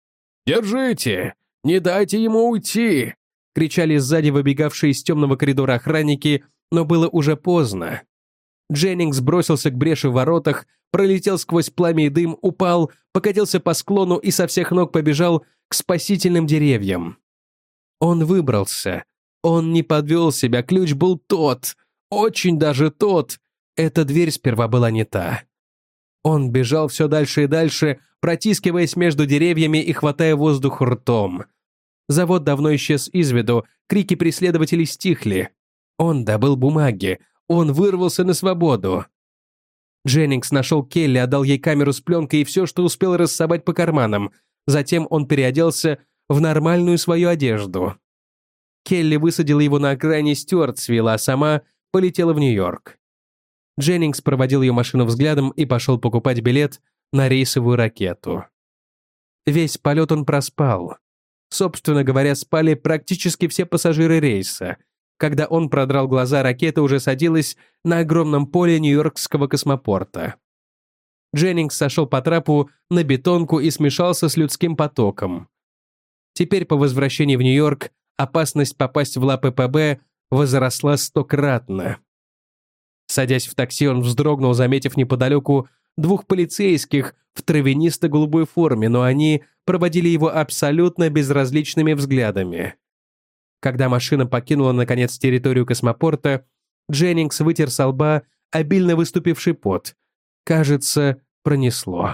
«Держите! Не дайте ему уйти!» — кричали сзади выбегавшие из темного коридора охранники, но было уже поздно. Дженнингс бросился к бреши в воротах, пролетел сквозь пламя и дым, упал, покатился по склону и со всех ног побежал к спасительным деревьям. Он выбрался. Он не подвел себя, ключ был тот, очень даже тот. Эта дверь сперва была не та. Он бежал все дальше и дальше, протискиваясь между деревьями и хватая воздух ртом. Завод давно исчез из виду, крики преследователей стихли. Он добыл бумаги, он вырвался на свободу. Дженнингс нашел Келли, отдал ей камеру с пленкой и все, что успел рассобать по карманам. Затем он переоделся в нормальную свою одежду. Келли высадила его на окраине Стюартсвилла, а сама полетела в Нью-Йорк. Дженнингс проводил ее машину взглядом и пошел покупать билет на рейсовую ракету. Весь полет он проспал. Собственно говоря, спали практически все пассажиры рейса. Когда он продрал глаза, ракета уже садилась на огромном поле Нью-Йоркского космопорта. Дженнингс сошел по трапу на бетонку и смешался с людским потоком. Теперь по возвращении в Нью-Йорк опасность попасть в лапы ПБ возросла 100-кратно. Садясь в такси, он вздрогнул, заметив неподалеку 2 полицейских в травянисто-голубой форме, но они проводили его абсолютно безразличными взглядами. Когда машина покинула, наконец, территорию космопорта, Дженнингс вытер со лба обильно выступивший пот. Кажется, пронесло.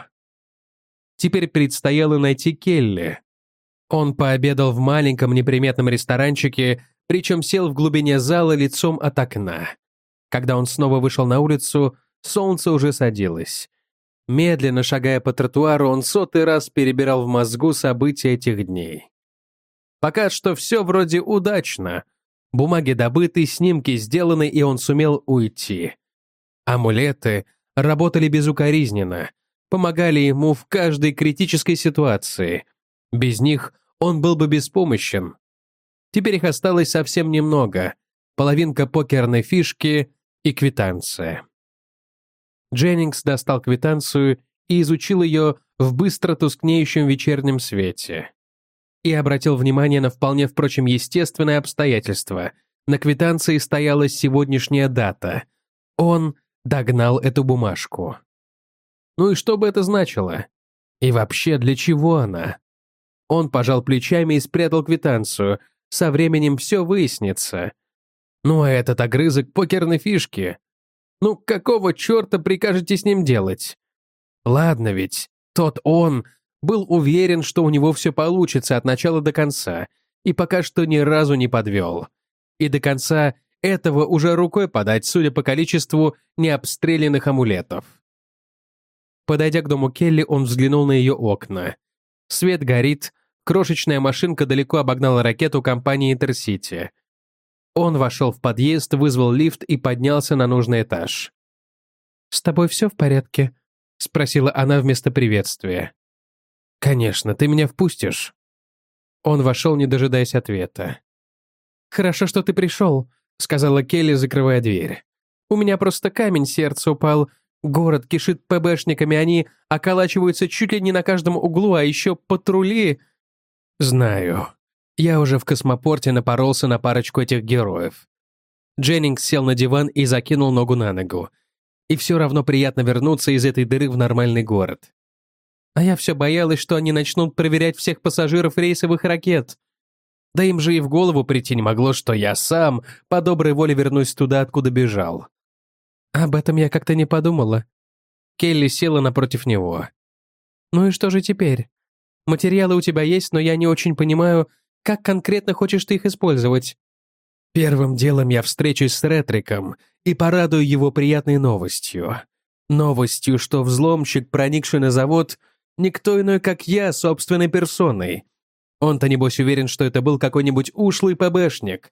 Теперь предстояло найти Келли. Он пообедал в маленьком неприметном ресторанчике, причем сел в глубине зала лицом от окна. Когда он снова вышел на улицу, солнце уже садилось. Медленно шагая по тротуару, он 100-й раз перебирал в мозгу события этих дней. Пока что все вроде удачно. Бумаги добыты, снимки сделаны, и он сумел уйти. Амулеты работали безукоризненно, помогали ему в каждой критической ситуации. Без них он был бы беспомощен. Теперь их осталось совсем немного. Половинка покерной фишки и квитанция. Дженнингс достал квитанцию и изучил ее в быстро тускнеющем вечернем свете. И обратил внимание на вполне, впрочем, естественное обстоятельство. На квитанции стояла сегодняшняя дата. Он догнал эту бумажку. Ну и что бы это значило? И вообще, для чего она? Он пожал плечами и спрятал квитанцию. Со временем все выяснится. Ну а этот огрызок покерной фишки? Ну какого черта прикажете с ним делать? Ладно ведь, тот он был уверен, что у него все получится от начала до конца, и пока что ни разу не подвел. И до конца этого уже рукой подать, судя по количеству необстрелянных амулетов. Подойдя к дому Келли, он взглянул на ее окна. Свет горит, крошечная машинка далеко обогнала ракету компании Интерсити. Он вошел в подъезд, вызвал лифт и поднялся на нужный этаж. «С тобой все в порядке?» — спросила она вместо приветствия. «Конечно, ты меня впустишь». Он вошел, не дожидаясь ответа. «Хорошо, что ты пришел», — сказала Келли, закрывая дверь. «У меня просто камень с сердца упал. Город кишит ПБшниками, они околачиваются чуть ли не на каждом углу, а еще патрули...» «Знаю. Я уже в космопорте напоролся на парочку этих героев». Дженнингс сел на диван и закинул ногу на ногу. И все равно приятно вернуться из этой дыры в нормальный город. А я все боялась, что они начнут проверять всех пассажиров рейсовых ракет. Да им же и в голову прийти не могло, что я сам по доброй воле вернусь туда, откуда бежал. Об этом я как-то не подумала. Келли села напротив него. «Ну и что же теперь? Материалы у тебя есть, но я не очень понимаю, как конкретно хочешь ты их использовать?» «Первым делом я встречусь с Ретриком и порадую его приятной новостью. Новостью, что взломщик, проникший на завод, никто иной, как я, собственной персоной. Он-то, небось, уверен, что это был какой-нибудь ушлый ПБшник.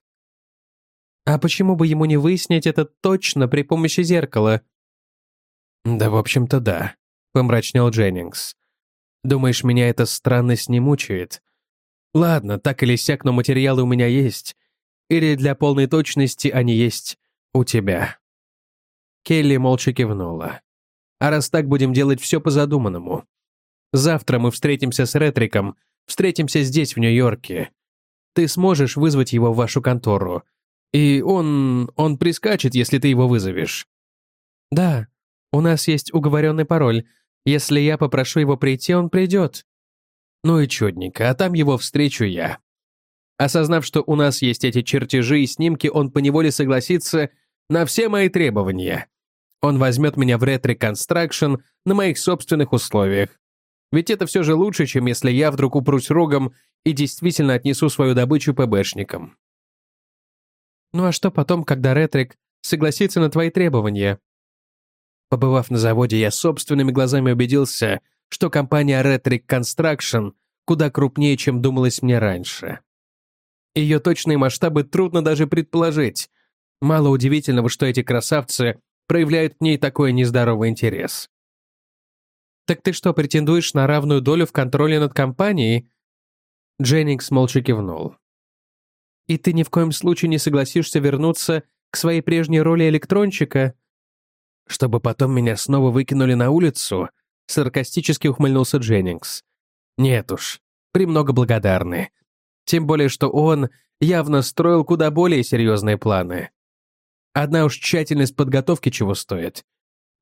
А почему бы ему не выяснить это точно при помощи зеркала?» «Да, в общем-то, да», — помрачнел Дженнингс. «Думаешь, меня эта странность не мучает? Ладно, так или сяк, но материалы у меня есть. Или для полной точности они есть у тебя». Келли молча кивнула. «А раз так, будем делать все по задуманному. Завтра мы встретимся с Ретриком, встретимся здесь, в Нью-Йорке. Ты сможешь вызвать его в вашу контору. И он прискачет, если ты его вызовешь». «Да, у нас есть уговоренный пароль. Если я попрошу его прийти, он придет». «Ну и чудненько, а там его встречу я». Осознав, что у нас есть эти чертежи и снимки, он поневоле согласится на все мои требования. Он возьмет меня в Retro Construction на моих собственных условиях. Ведь это все же лучше, чем если я вдруг упрусь рогом и действительно отнесу свою добычу ПБшникам. «Ну а что потом, когда Ретрик согласится на твои требования?» Побывав на заводе, я собственными глазами убедился, что компания Retric Construction куда крупнее, чем думалось мне раньше. Ее точные масштабы трудно даже предположить. Мало удивительного, что эти красавцы проявляют к ней такой нездоровый интерес. «Так ты что, претендуешь на равную долю в контроле над компанией?» Дженнингс молча кивнул. «И ты ни в коем случае не согласишься вернуться к своей прежней роли электрончика?» «Чтобы потом меня снова выкинули на улицу?» Саркастически ухмыльнулся Дженнингс. «Нет уж, премного благодарны. Тем более, что он явно строил куда более серьезные планы. Одна уж тщательность подготовки чего стоит.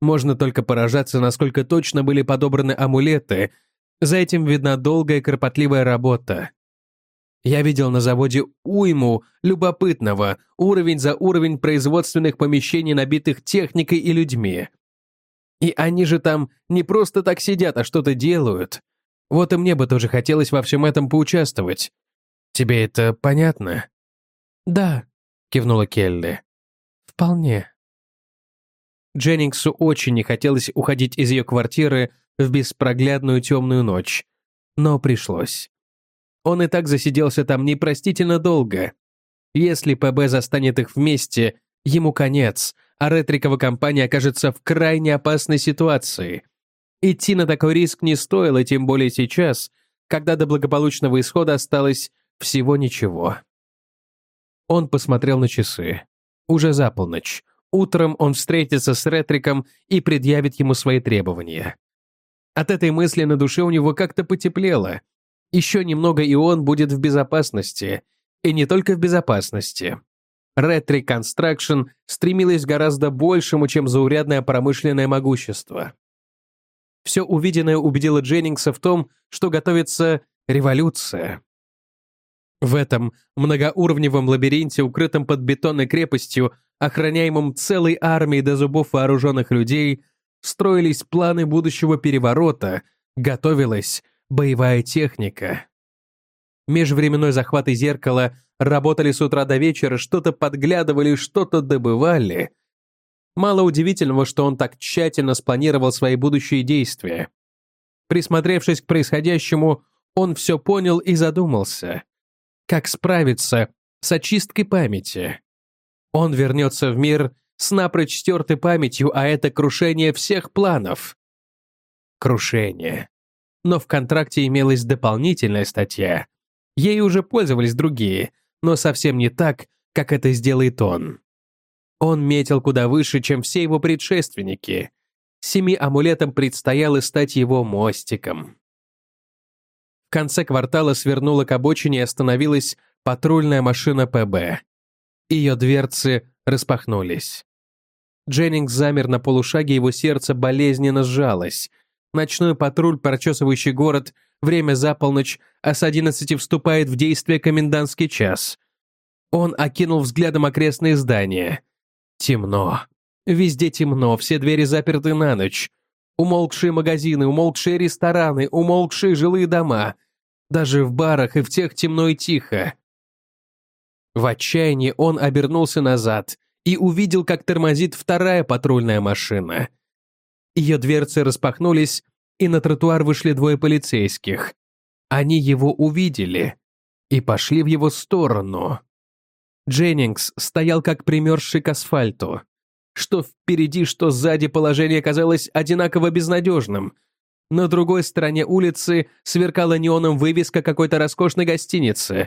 Можно только поражаться, насколько точно были подобраны амулеты. За этим видна долгая кропотливая работа. Я видел на заводе уйму любопытного, уровень за уровень производственных помещений, набитых техникой и людьми. И они же там не просто так сидят, а что-то делают. Вот и мне бы тоже хотелось во всем этом поучаствовать. Тебе это понятно? Да, кивнула Келли. Вполне. Дженнингсу очень не хотелось уходить из ее квартиры в беспроглядную темную ночь, но пришлось. Он и так засиделся там непростительно долго. Если ПБ застанет их вместе, ему конец, а Ретрикова компания окажется в крайне опасной ситуации. Идти на такой риск не стоило, тем более сейчас, когда до благополучного исхода осталось всего ничего. Он посмотрел на часы. Уже за полночь. Утром он встретится с Ретриком и предъявит ему свои требования. От этой мысли на душе у него как-то потеплело. Еще немного, и он будет в безопасности. И не только в безопасности. Ретрик Construction стремилась к гораздо большему, чем заурядное промышленное могущество. Все увиденное убедило Дженнингса в том, что готовится революция. В этом многоуровневом лабиринте, укрытом под бетонной крепостью, охраняемом целой армией до зубов вооруженных людей, строились планы будущего переворота, готовилась боевая техника. Межвременной захваты зеркала работали с утра до вечера, что-то подглядывали, что-то добывали. Мало удивительного, что он так тщательно спланировал свои будущие действия. Присмотревшись к происходящему, он все понял и задумался. Как справиться с очисткой памяти? Он вернется в мир с напрочь стертой памятью, а это крушение всех планов. Крушение. Но в контракте имелась дополнительная статья. Ей уже пользовались другие, но совсем не так, как это сделает он. Он метил куда выше, чем все его предшественники. 7 амулетам предстояло стать его мостиком. В конце квартала свернула к обочине и остановилась патрульная машина ПБ. Ее дверцы распахнулись. Дженнингс замер на полушаге, его сердце болезненно сжалось. Ночной патруль, прочесывающий город, время за полночь, а с 11 вступает в действие комендантский час. Он окинул взглядом окрестные здания. Темно. Везде темно, все двери заперты на ночь. Умолкшие магазины, умолкшие рестораны, умолкшие жилые дома. Даже в барах и в тех темно и тихо. В отчаянии он обернулся назад и увидел, как тормозит вторая патрульная машина. Ее дверцы распахнулись, и на тротуар вышли 2 полицейских. Они его увидели и пошли в его сторону. Дженнингс стоял как примерзший к асфальту. Что впереди, что сзади положение казалось одинаково безнадежным. На другой стороне улицы сверкала неоном вывеска какой-то роскошной гостиницы.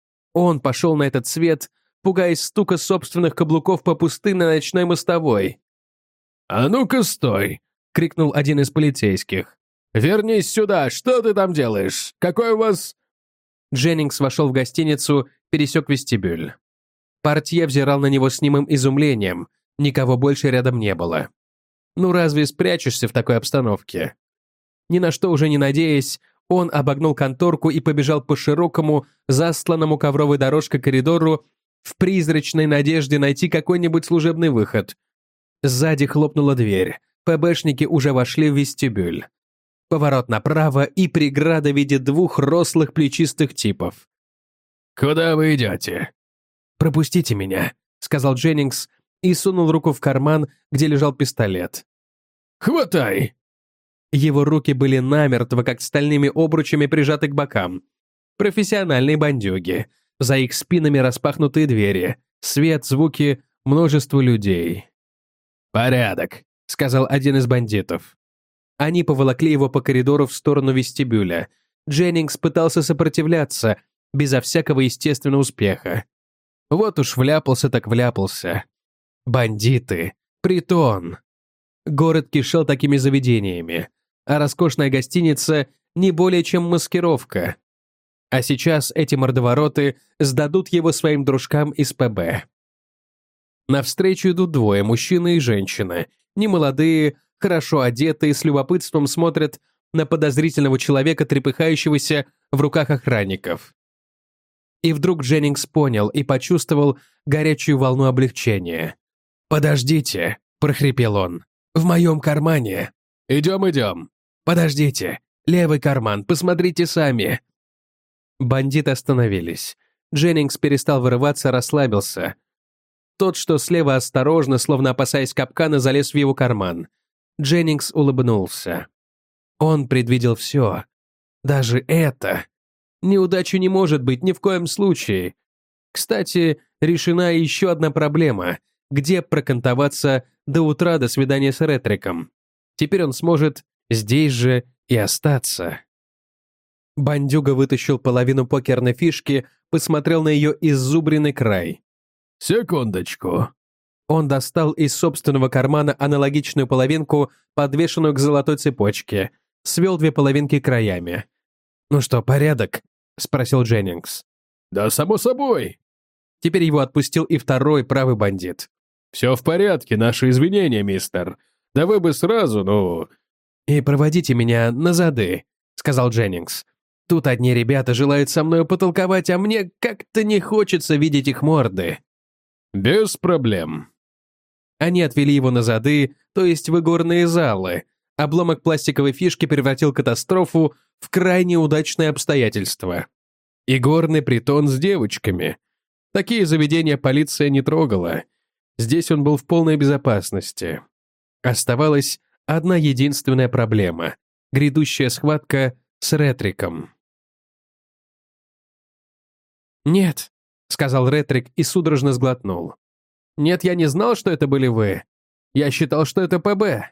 Он пошел на этот свет, пугаясь стука собственных каблуков по пустынной ночной мостовой. «А ну-ка, стой!» — крикнул один из полицейских. «Вернись сюда! Что ты там делаешь? Какой у вас...» Дженнингс вошел в гостиницу, пересек вестибюль. Портье взирал на него с немым изумлением. Никого больше рядом не было. Ну разве спрячешься в такой обстановке? Ни на что уже не надеясь, он обогнул конторку и побежал по широкому, застланному ковровой дорожкой коридору в призрачной надежде найти какой-нибудь служебный выход. Сзади хлопнула дверь. ПБшники уже вошли в вестибюль. Поворот направо и преграда в виде 2 рослых плечистых типов. «Куда вы идете?» «Пропустите меня», — сказал Дженнингс и сунул руку в карман, где лежал пистолет. «Хватай!» Его руки были намертво, как стальными обручами, прижаты к бокам. Профессиональные бандюги. За их спинами распахнутые двери. Свет, звуки, множество людей. «Порядок», — сказал один из бандитов. Они поволокли его по коридору в сторону вестибюля. Дженнингс пытался сопротивляться, безо всякого естественного успеха. Вот уж вляпался так вляпался. Бандиты. Притон. Город кишел такими заведениями, а роскошная гостиница не более чем маскировка. А сейчас эти мордовороты сдадут его своим дружкам из ПБ. Навстречу идут 2, мужчина и женщина. Немолодые, хорошо одетые, с любопытством смотрят на подозрительного человека, трепыхающегося в руках охранников. И вдруг Дженнингс понял и почувствовал горячую волну облегчения. «Подождите», — прохрипел он, — «в моем кармане». «Идем». «Подождите, левый карман, посмотрите сами». Бандиты остановились. Дженнингс перестал вырываться, расслабился. Тот, что слева осторожно, словно опасаясь капкана, залез в его карман. Дженнингс улыбнулся. Он предвидел все. Даже это. Неудачи не может быть ни в коем случае. Кстати, решена еще одна проблема. Где прокантоваться до утра до свидания с Ретриком? Теперь он сможет здесь же и остаться. Бандюга вытащил половину покерной фишки, посмотрел на ее иззубренный край. «Секундочку». Он достал из собственного кармана аналогичную половинку, подвешенную к золотой цепочке, свел две половинки краями. «Ну что, порядок?» — спросил Дженнингс. «Да, само собой». Теперь его отпустил и второй правый бандит. «Все в порядке, наши извинения, мистер. Да вы бы сразу, «И проводите меня на зады», — сказал Дженнингс. «Тут одни ребята желают со мной потолковать, а мне как-то не хочется видеть их морды». «Без проблем». Они отвели его на зады, то есть в игорные залы. Обломок пластиковой фишки превратил катастрофу в крайне удачное обстоятельство. Игорный притон с девочками. Такие заведения полиция не трогала. Здесь он был в полной безопасности. Оставалась одна единственная проблема — грядущая схватка с Ретриком. «Нет», — сказал Ретрик и судорожно сглотнул. «Нет, я не знал, что это были вы. Я считал, что это ПБ».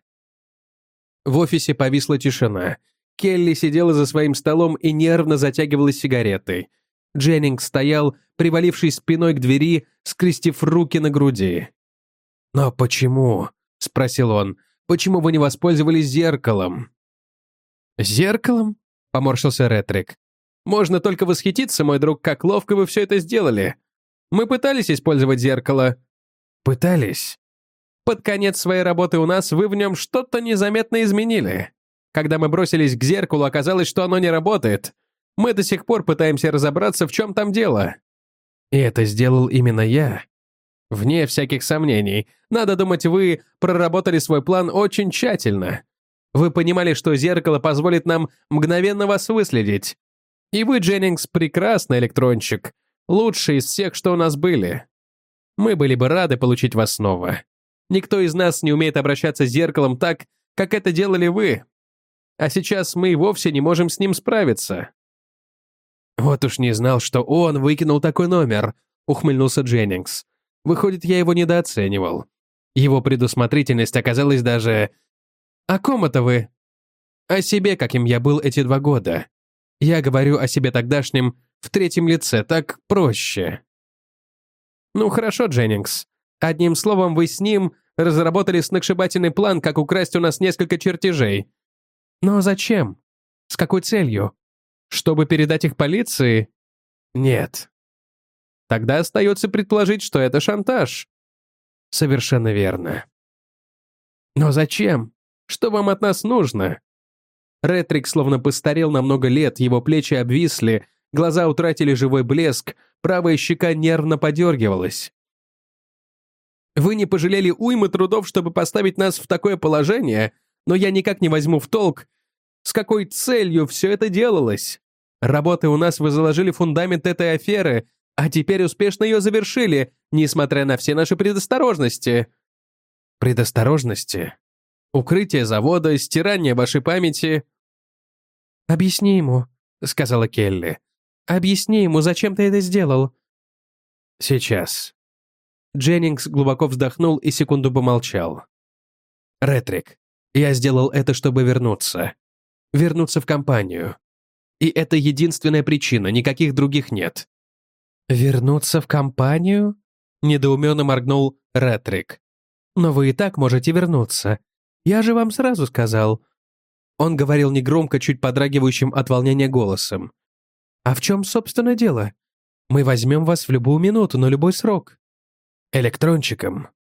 В офисе повисла тишина. Келли сидела за своим столом и нервно затягивалась сигаретой. Дженнингс стоял, привалившись спиной к двери, скрестив руки на груди. «Но почему?» — спросил он. «Почему вы не воспользовались зеркалом?» «Зеркалом?» — поморщился Ретрик. «Можно только восхититься, мой друг, как ловко вы все это сделали. Мы пытались использовать зеркало». «Пытались?» «Под конец своей работы у нас вы в нем что-то незаметно изменили. Когда мы бросились к зеркалу, оказалось, что оно не работает. Мы до сих пор пытаемся разобраться, в чем там дело». «И это сделал именно я?» «Вне всяких сомнений. Надо думать, вы проработали свой план очень тщательно. Вы понимали, что зеркало позволит нам мгновенно вас выследить. И вы, Дженнингс, прекрасный электронщик. Лучший из всех, что у нас были. Мы были бы рады получить вас снова. Никто из нас не умеет обращаться с зеркалом так, как это делали вы. А сейчас мы и вовсе не можем с ним справиться». «Вот уж не знал, что он выкинул такой номер», — ухмыльнулся Дженнингс. «Выходит, я его недооценивал. Его предусмотрительность оказалась даже... О ком это вы?» «О себе, каким я был эти 2 года. Я говорю о себе тогдашнем в третьем лице, так проще». «Ну хорошо, Дженнингс. Одним словом, вы с ним разработали сногсшибательный план, как украсть у нас несколько чертежей. Но зачем? С какой целью? Чтобы передать их полиции? Нет. Тогда остается предположить, что это шантаж». «Совершенно верно». «Но зачем? Что вам от нас нужно?» Ретрик словно постарел на много лет, его плечи обвисли, глаза утратили живой блеск, правая щека нервно подергивалась. «Вы не пожалели уймы трудов, чтобы поставить нас в такое положение, но я никак не возьму в толк, с какой целью все это делалось. Работы у нас вы заложили фундамент этой аферы, а теперь успешно ее завершили, несмотря на все наши предосторожности». «Предосторожности? Укрытие завода, стирание вашей памяти...» «Объясни ему», — сказала Келли. «Объясни ему, зачем ты это сделал?» «Сейчас». Дженнингс глубоко вздохнул и секунду помолчал. «Ретрик, я сделал это, чтобы вернуться. Вернуться в компанию. И это единственная причина, никаких других нет». «Вернуться в компанию?» — недоуменно моргнул Ретрик. «Но вы и так можете вернуться. Я же вам сразу сказал». Он говорил негромко, чуть подрагивающим от волнения голосом. «А в чем, собственно, дело? Мы возьмем вас в любую минуту, на любой срок». «Электрончиком».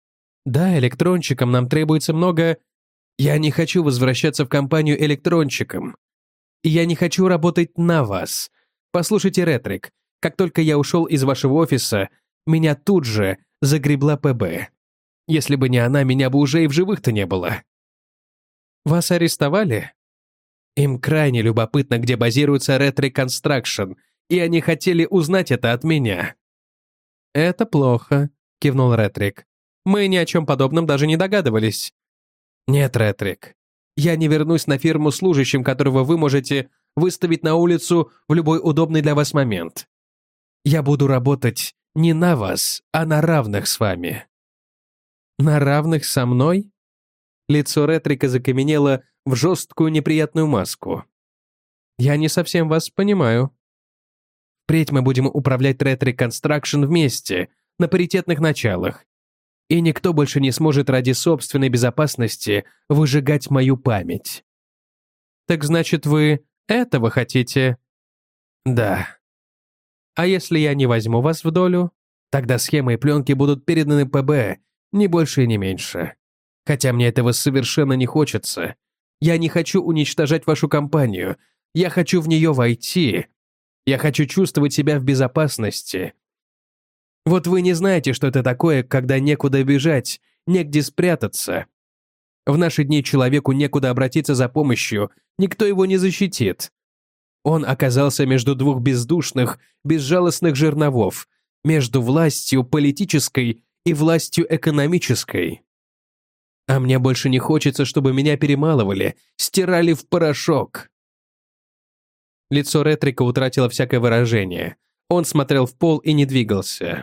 Да, электронщикам нам требуется много... Я не хочу возвращаться в компанию электронщиком. И я не хочу работать на вас. Послушайте, Ретрик, как только я ушел из вашего офиса, меня тут же загребла ПБ. Если бы не она, меня бы уже и в живых-то не было. Вас арестовали? Им крайне любопытно, где базируется Retric Construction, и они хотели узнать это от меня. «Это плохо», — кивнул Ретрик. «Мы ни о чем подобном даже не догадывались». «Нет, Ретрик, я не вернусь на фирму служащим, которого вы можете выставить на улицу в любой удобный для вас момент. Я буду работать не на вас, а на равных с вами». «На равных со мной?» Лицо Ретрика закаменело в жесткую неприятную маску. «Я не совсем вас понимаю». «Впредь мы будем управлять Retric Construction вместе, на паритетных началах. И никто больше не сможет ради собственной безопасности выжигать мою память». «Так значит, вы этого хотите?» «Да». «А если я не возьму вас в долю? Тогда схемы и пленки будут переданы ПБ, ни больше и не меньше. Хотя мне этого совершенно не хочется. Я не хочу уничтожать вашу компанию. Я хочу в нее войти. Я хочу чувствовать себя в безопасности. Вот вы не знаете, что это такое, когда некуда бежать, негде спрятаться. В наши дни человеку некуда обратиться за помощью, никто его не защитит. Он оказался между двух бездушных, безжалостных жерновов, между властью политической и властью экономической. А мне больше не хочется, чтобы меня перемалывали, стирали в порошок». Лицо Ретрика утратило всякое выражение. Он смотрел в пол и не двигался.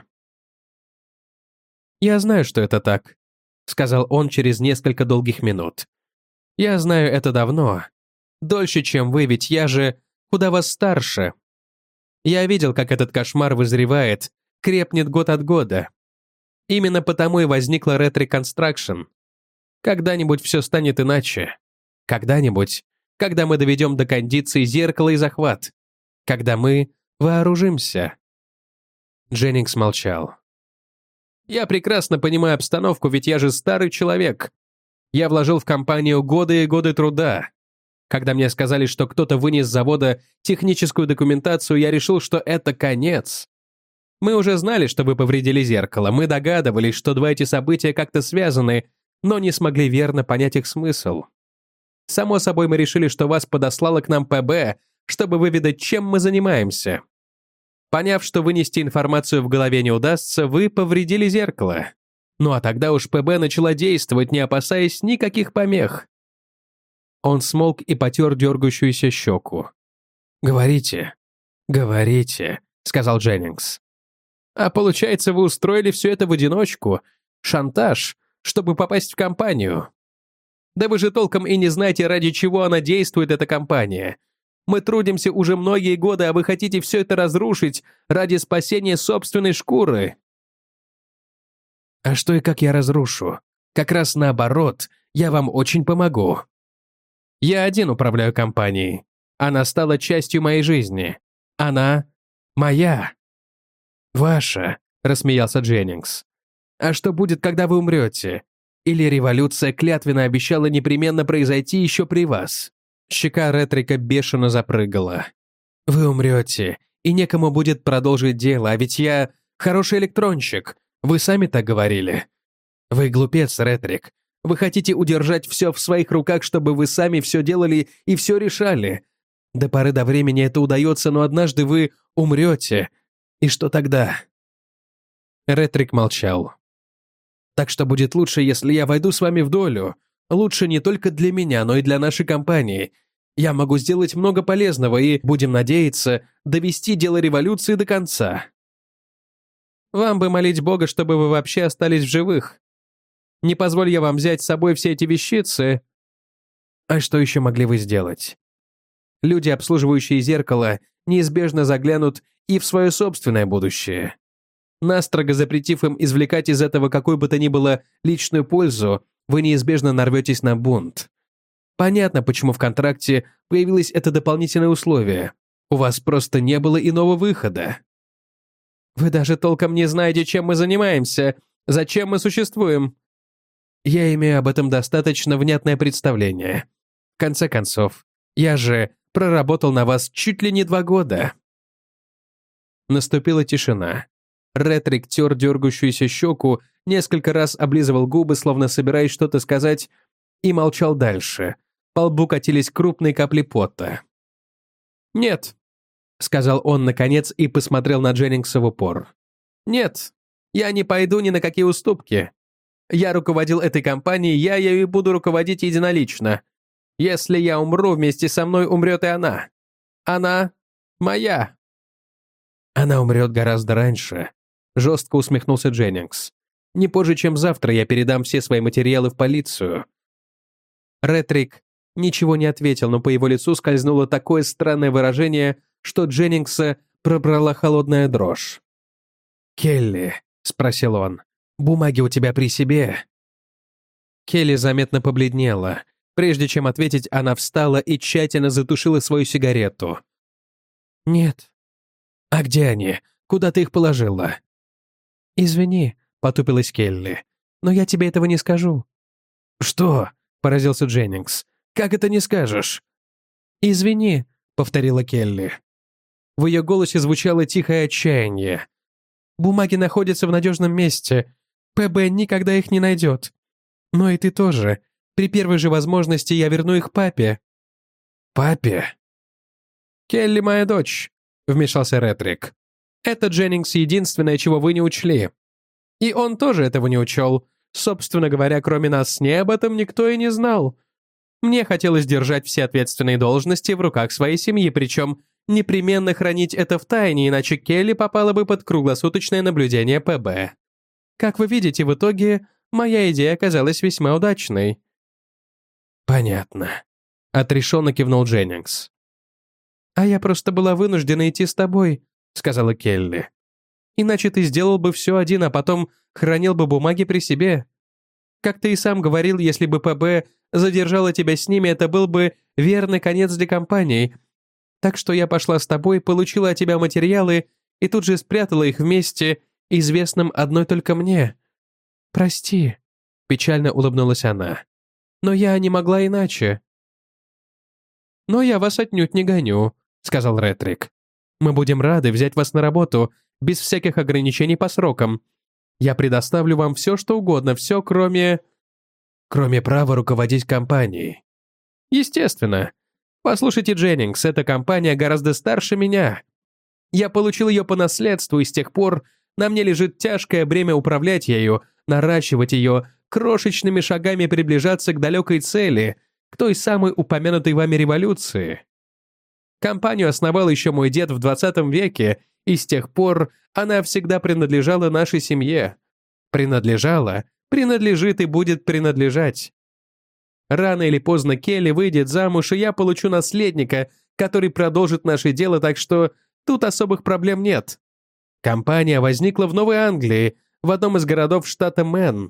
«Я знаю, что это так», — сказал он через несколько долгих минут. «Я знаю это давно. Дольше, чем вы, ведь я же куда вас старше. Я видел, как этот кошмар вызревает, крепнет год от года. Именно потому и возникла Retric Construction. Когда-нибудь все станет иначе. Когда-нибудь, когда мы доведем до кондиции зеркало и захват. Когда мы вооружимся». Дженнингс молчал. «Я прекрасно понимаю обстановку, ведь я же старый человек. Я вложил в компанию годы и годы труда. Когда мне сказали, что кто-то вынес с завода техническую документацию, я решил, что это конец. Мы уже знали, что вы повредили зеркало, мы догадывались, что два эти события как-то связаны, но не смогли верно понять их смысл. Само собой, мы решили, что вас подослало к нам ПБ, чтобы выведать, чем мы занимаемся. Поняв, что вынести информацию в голове не удастся, вы повредили зеркало. Ну а тогда уж ПБ начала действовать, не опасаясь никаких помех». Он смолк и потер дергающуюся щеку. «Говорите, говорите», — сказал Дженнингс. «А получается, вы устроили все это в одиночку? Шантаж, чтобы попасть в компанию? Да вы же толком и не знаете, ради чего она действует, эта компания. Мы трудимся уже многие годы, а вы хотите все это разрушить ради спасения собственной шкуры». «А что и как я разрушу? Как раз наоборот, я вам очень помогу. Я один управляю компанией. Она стала частью моей жизни. Она моя». «Ваша», — рассмеялся Дженнингс. «А что будет, когда вы умрете? Или революция клятвенно обещала непременно произойти еще при вас?» Щека Ретрика бешено запрыгала. «Вы умрете, и некому будет продолжить дело, а ведь я хороший электронщик. Вы сами так говорили. Вы глупец, Ретрик. Вы хотите удержать все в своих руках, чтобы вы сами все делали и все решали. До поры до времени это удается, но однажды вы умрете. И что тогда?» Ретрик молчал. «Так что будет лучше, если я войду с вами в долю. Лучше не только для меня, но и для нашей компании. Я могу сделать много полезного и, будем надеяться, довести дело революции до конца». «Вам бы молить Бога, чтобы вы вообще остались в живых. Не позволь я вам взять с собой все эти вещицы». «А что еще могли вы сделать? Люди, обслуживающие зеркало, неизбежно заглянут и в свое собственное будущее. Настрого запретив им извлекать из этого какую бы то ни было личную пользу, вы неизбежно нарветесь на бунт. Понятно, почему в контракте появилось это дополнительное условие. У вас просто не было иного выхода». «Вы даже толком не знаете, чем мы занимаемся, зачем мы существуем. Я имею об этом достаточно внятное представление. В конце концов, я же проработал на вас чуть ли не 2 года». Наступила тишина. Ретрик тер дергающуюся щеку, несколько раз облизывал губы, словно собираясь что-то сказать, и молчал дальше. По лбу катились крупные капли пота. «Нет», — сказал он наконец и посмотрел на Дженнингса в упор. «Нет, я не пойду ни на какие уступки. Я руководил этой компанией, я ею и буду руководить единолично. Если я умру, вместе со мной умрет и она. Она моя». «Она умрет гораздо раньше», — жестко усмехнулся Дженнингс. «Не позже, чем завтра я передам все свои материалы в полицию». Ретрик ничего не ответил, но по его лицу скользнуло такое странное выражение, что Дженнингса пробрала холодная дрожь. «Келли», — спросил он, — «бумаги у тебя при себе?» Келли заметно побледнела. Прежде чем ответить, она встала и тщательно затушила свою сигарету. «Нет». «А где они? Куда ты их положила?» «Извини», — потупилась Келли, — «но я тебе этого не скажу». «Что?» — поразился Дженнингс. «Как это не скажешь?» «Извини», — повторила Келли. В ее голосе звучало тихое отчаяние. «Бумаги находятся в надежном месте. ПБ никогда их не найдет. Но и ты тоже. При первой же возможности я верну их папе». «Папе?» «Келли моя дочь», — вмешался Ретрик. «Это, Дженнингс, единственное, чего вы не учли. И он тоже этого не учел. Собственно говоря, кроме нас с ней об этом никто и не знал. Мне хотелось держать все ответственные должности в руках своей семьи, причем непременно хранить это в тайне, иначе Келли попала бы под круглосуточное наблюдение ПБ. Как вы видите, в итоге моя идея оказалась весьма удачной». «Понятно», — отрешенно кивнул Дженнингс. «А я просто была вынуждена идти с тобой», — сказала Келли. «Иначе ты сделал бы все один, а потом хранил бы бумаги при себе. Как ты и сам говорил, если бы ПБ задержала тебя с ними, это был бы верный конец для компании. Так что я пошла с тобой, получила от тебя материалы и тут же спрятала их вместе, известным одной только мне. Прости», — печально улыбнулась она. «Но я не могла иначе». «Но я вас отнюдь не гоню», — сказал Ретрик. «Мы будем рады взять вас на работу, без всяких ограничений по срокам. Я предоставлю вам все, что угодно, все, кроме права руководить компанией». «Естественно. Послушайте, Дженнингс, эта компания гораздо старше меня. Я получил ее по наследству, и с тех пор на мне лежит тяжкое бремя управлять ею, наращивать ее, крошечными шагами приближаться к далекой цели, к той самой упомянутой вами революции. Компанию основал еще мой дед в 20 веке, и с тех пор она всегда принадлежала нашей семье. Принадлежала, принадлежит и будет принадлежать. Рано или поздно Келли выйдет замуж, и я получу наследника, который продолжит наше дело, так что тут особых проблем нет. Компания возникла в Новой Англии, в одном из городов штата Мэн.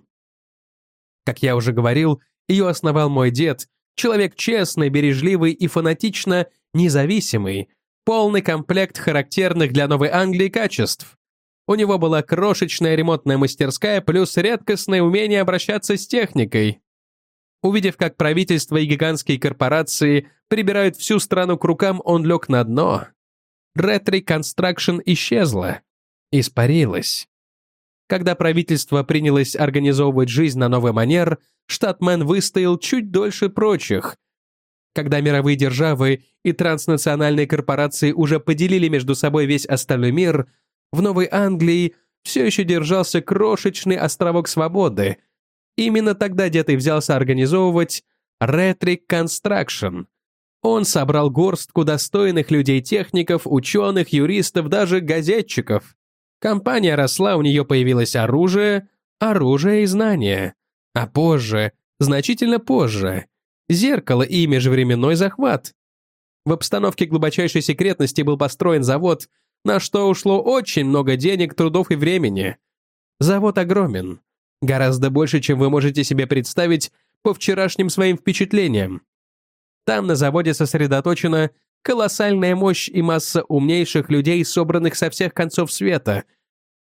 Как я уже говорил, ее основал мой дед, человек честный, бережливый и фанатично независимый, полный комплект характерных для Новой Англии качеств. У него была крошечная ремонтная мастерская плюс редкостное умение обращаться с техникой. Увидев, как правительство и гигантские корпорации прибирают всю страну к рукам, он лег на дно. Ретрик Construction исчезла, испарилась. Когда правительство принялось организовывать жизнь на новый манер, штат Мэн выстоял чуть дольше прочих. Когда мировые державы и транснациональные корпорации уже поделили между собой весь остальной мир, в Новой Англии все еще держался крошечный островок свободы. Именно тогда дед и взялся организовывать Ретрик Construction. Он собрал горстку достойных людей-техников, ученых, юристов, даже газетчиков. Компания росла, у нее появилось оружие и знания. А позже, значительно позже, зеркало и межвременной захват. В обстановке глубочайшей секретности был построен завод, на что ушло очень много денег, трудов и времени. Завод огромен. Гораздо больше, чем вы можете себе представить по вчерашним своим впечатлениям. Там на заводе сосредоточена колоссальная мощь и масса умнейших людей, собранных со всех концов света.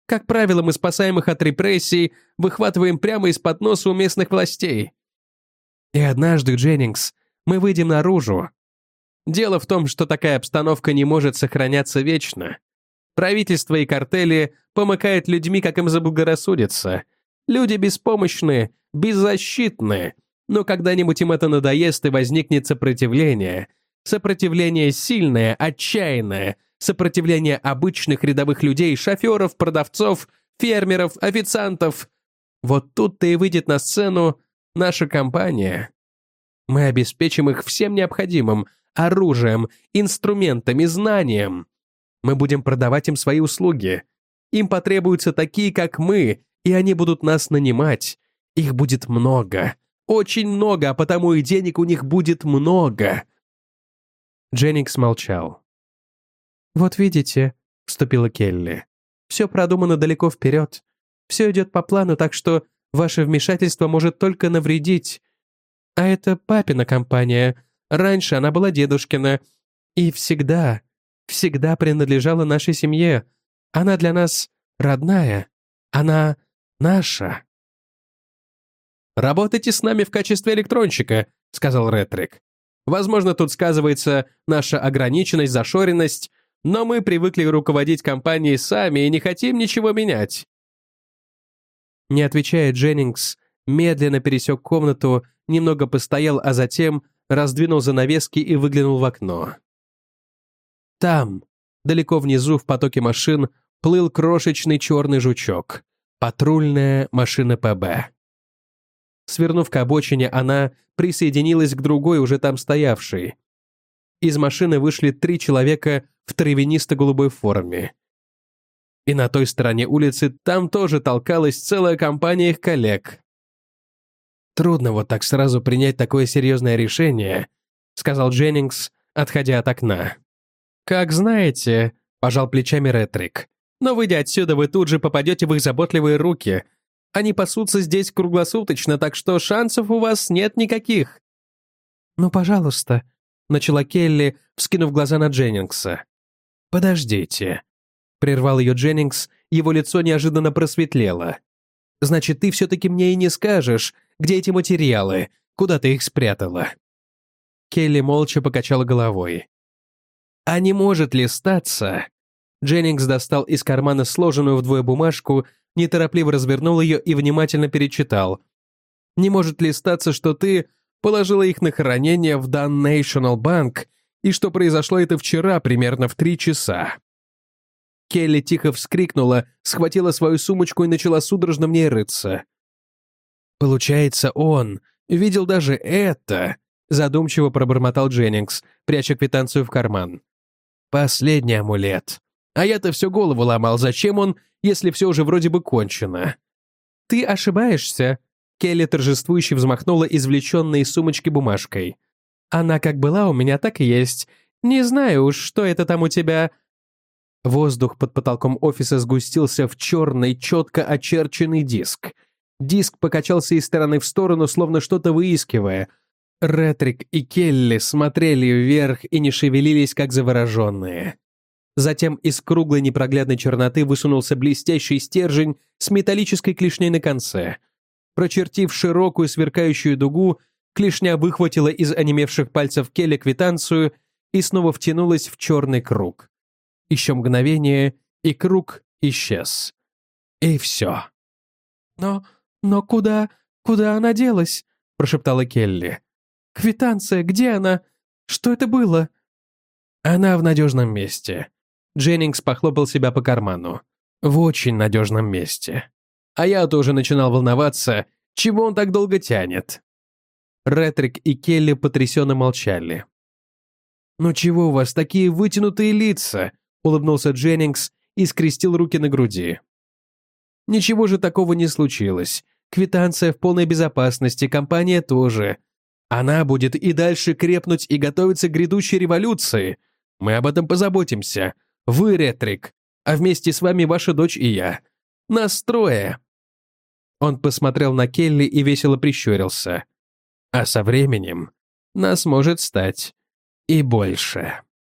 Как правило, мы спасаем их от репрессий, выхватываем прямо из-под носа у местных властей. И однажды, Дженнингс, мы выйдем наружу. Дело в том, что такая обстановка не может сохраняться вечно. Правительство и картели помыкают людьми, как им заблагорассудится. Люди беспомощны, беззащитны, но когда-нибудь им это надоест и возникнет сопротивление. Сопротивление сильное, отчаянное, сопротивление обычных рядовых людей, шоферов, продавцов, фермеров, официантов. Вот тут-то и выйдет на сцену наша компания. Мы обеспечим их всем необходимым – оружием, инструментами, знанием. Мы будем продавать им свои услуги. Им потребуются такие, как мы, и они будут нас нанимать. Их будет много, очень много, а потому и денег у них будет много. Дженнингс молчал. «Вот видите», — вступила Келли, — «все продумано далеко вперед. Все идет по плану, так что ваше вмешательство может только навредить. А это папина компания. Раньше она была дедушкина. И всегда принадлежала нашей семье. Она для нас родная. Она наша». «Работайте с нами в качестве электронщика», — сказал Ретрик. «Возможно, тут сказывается наша ограниченность, зашоренность, но мы привыкли руководить компанией сами и не хотим ничего менять». Не отвечая, Дженнингс медленно пересек комнату, немного постоял, а затем раздвинул занавески и выглянул в окно. Там, далеко внизу в потоке машин, плыл крошечный черный жучок. Патрульная машина ПБ. Свернув к обочине, она присоединилась к другой, уже там стоявшей. Из машины вышли 3 человека в травянисто-голубой форме. И на той стороне улицы там тоже толкалась целая компания их коллег. «Трудно вот так сразу принять такое серьезное решение», сказал Дженнингс, отходя от окна. «Как знаете», пожал плечами Ретрик, «но выйдя отсюда, вы тут же попадете в их заботливые руки. Они пасутся здесь круглосуточно, так что шансов у вас нет никаких». «Ну, пожалуйста», начала Келли, вскинув глаза на Дженнингса. «Подождите», прервал ее Дженнингс, его лицо неожиданно просветлело. «Значит, ты все-таки мне и не скажешь, где эти материалы, куда ты их спрятала?» Келли молча покачала головой. «А не может ли статься?» Дженнингс достал из кармана сложенную вдвое бумажку, неторопливо развернул ее и внимательно перечитал. «Не может ли статься, что ты положила их на хранение в Dun National Bank, и что произошло это вчера примерно в 3 часа?» Келли тихо вскрикнула, схватила свою сумочку и начала судорожно в ней рыться. «Получается, он видел даже это», задумчиво пробормотал Дженнингс, пряча квитанцию в карман. «Последний амулет. А я-то всю голову ломал, зачем он, если все уже вроде бы кончено?» «Ты ошибаешься», Келли торжествующе взмахнула извлеченной из сумочки бумажкой. «Она как была у меня, так и есть. Не знаю уж, что это там у тебя...» Воздух под потолком офиса сгустился в черный, четко очерченный диск. Диск покачался из стороны в сторону, словно что-то выискивая. Ретрик и Келли смотрели вверх и не шевелились, как завороженные. Затем из круглой непроглядной черноты высунулся блестящий стержень с металлической клешней на конце. Прочертив широкую сверкающую дугу, клешня выхватила из онемевших пальцев Келли квитанцию и снова втянулась в черный круг. Еще мгновение, и круг исчез. И все. «Но куда она делась?» прошептала Келли. «Квитанция, где она? Что это было?» «Она в надежном месте». Дженнингс похлопал себя по карману. «В очень надежном месте. А я-то уже начинал волноваться, чего он так долго тянет». Ретрик и Келли потрясенно молчали. «Ну чего у вас такие вытянутые лица?» улыбнулся Дженнингс и скрестил руки на груди. «Ничего же такого не случилось. Квитанция в полной безопасности, компания тоже. Она будет и дальше крепнуть и готовиться к грядущей революции. Мы об этом позаботимся. Вы, Ретрик, а вместе с вами ваша дочь и я. Нас 3. Он посмотрел на Келли и весело прищурился. «А со временем нас может стать и больше».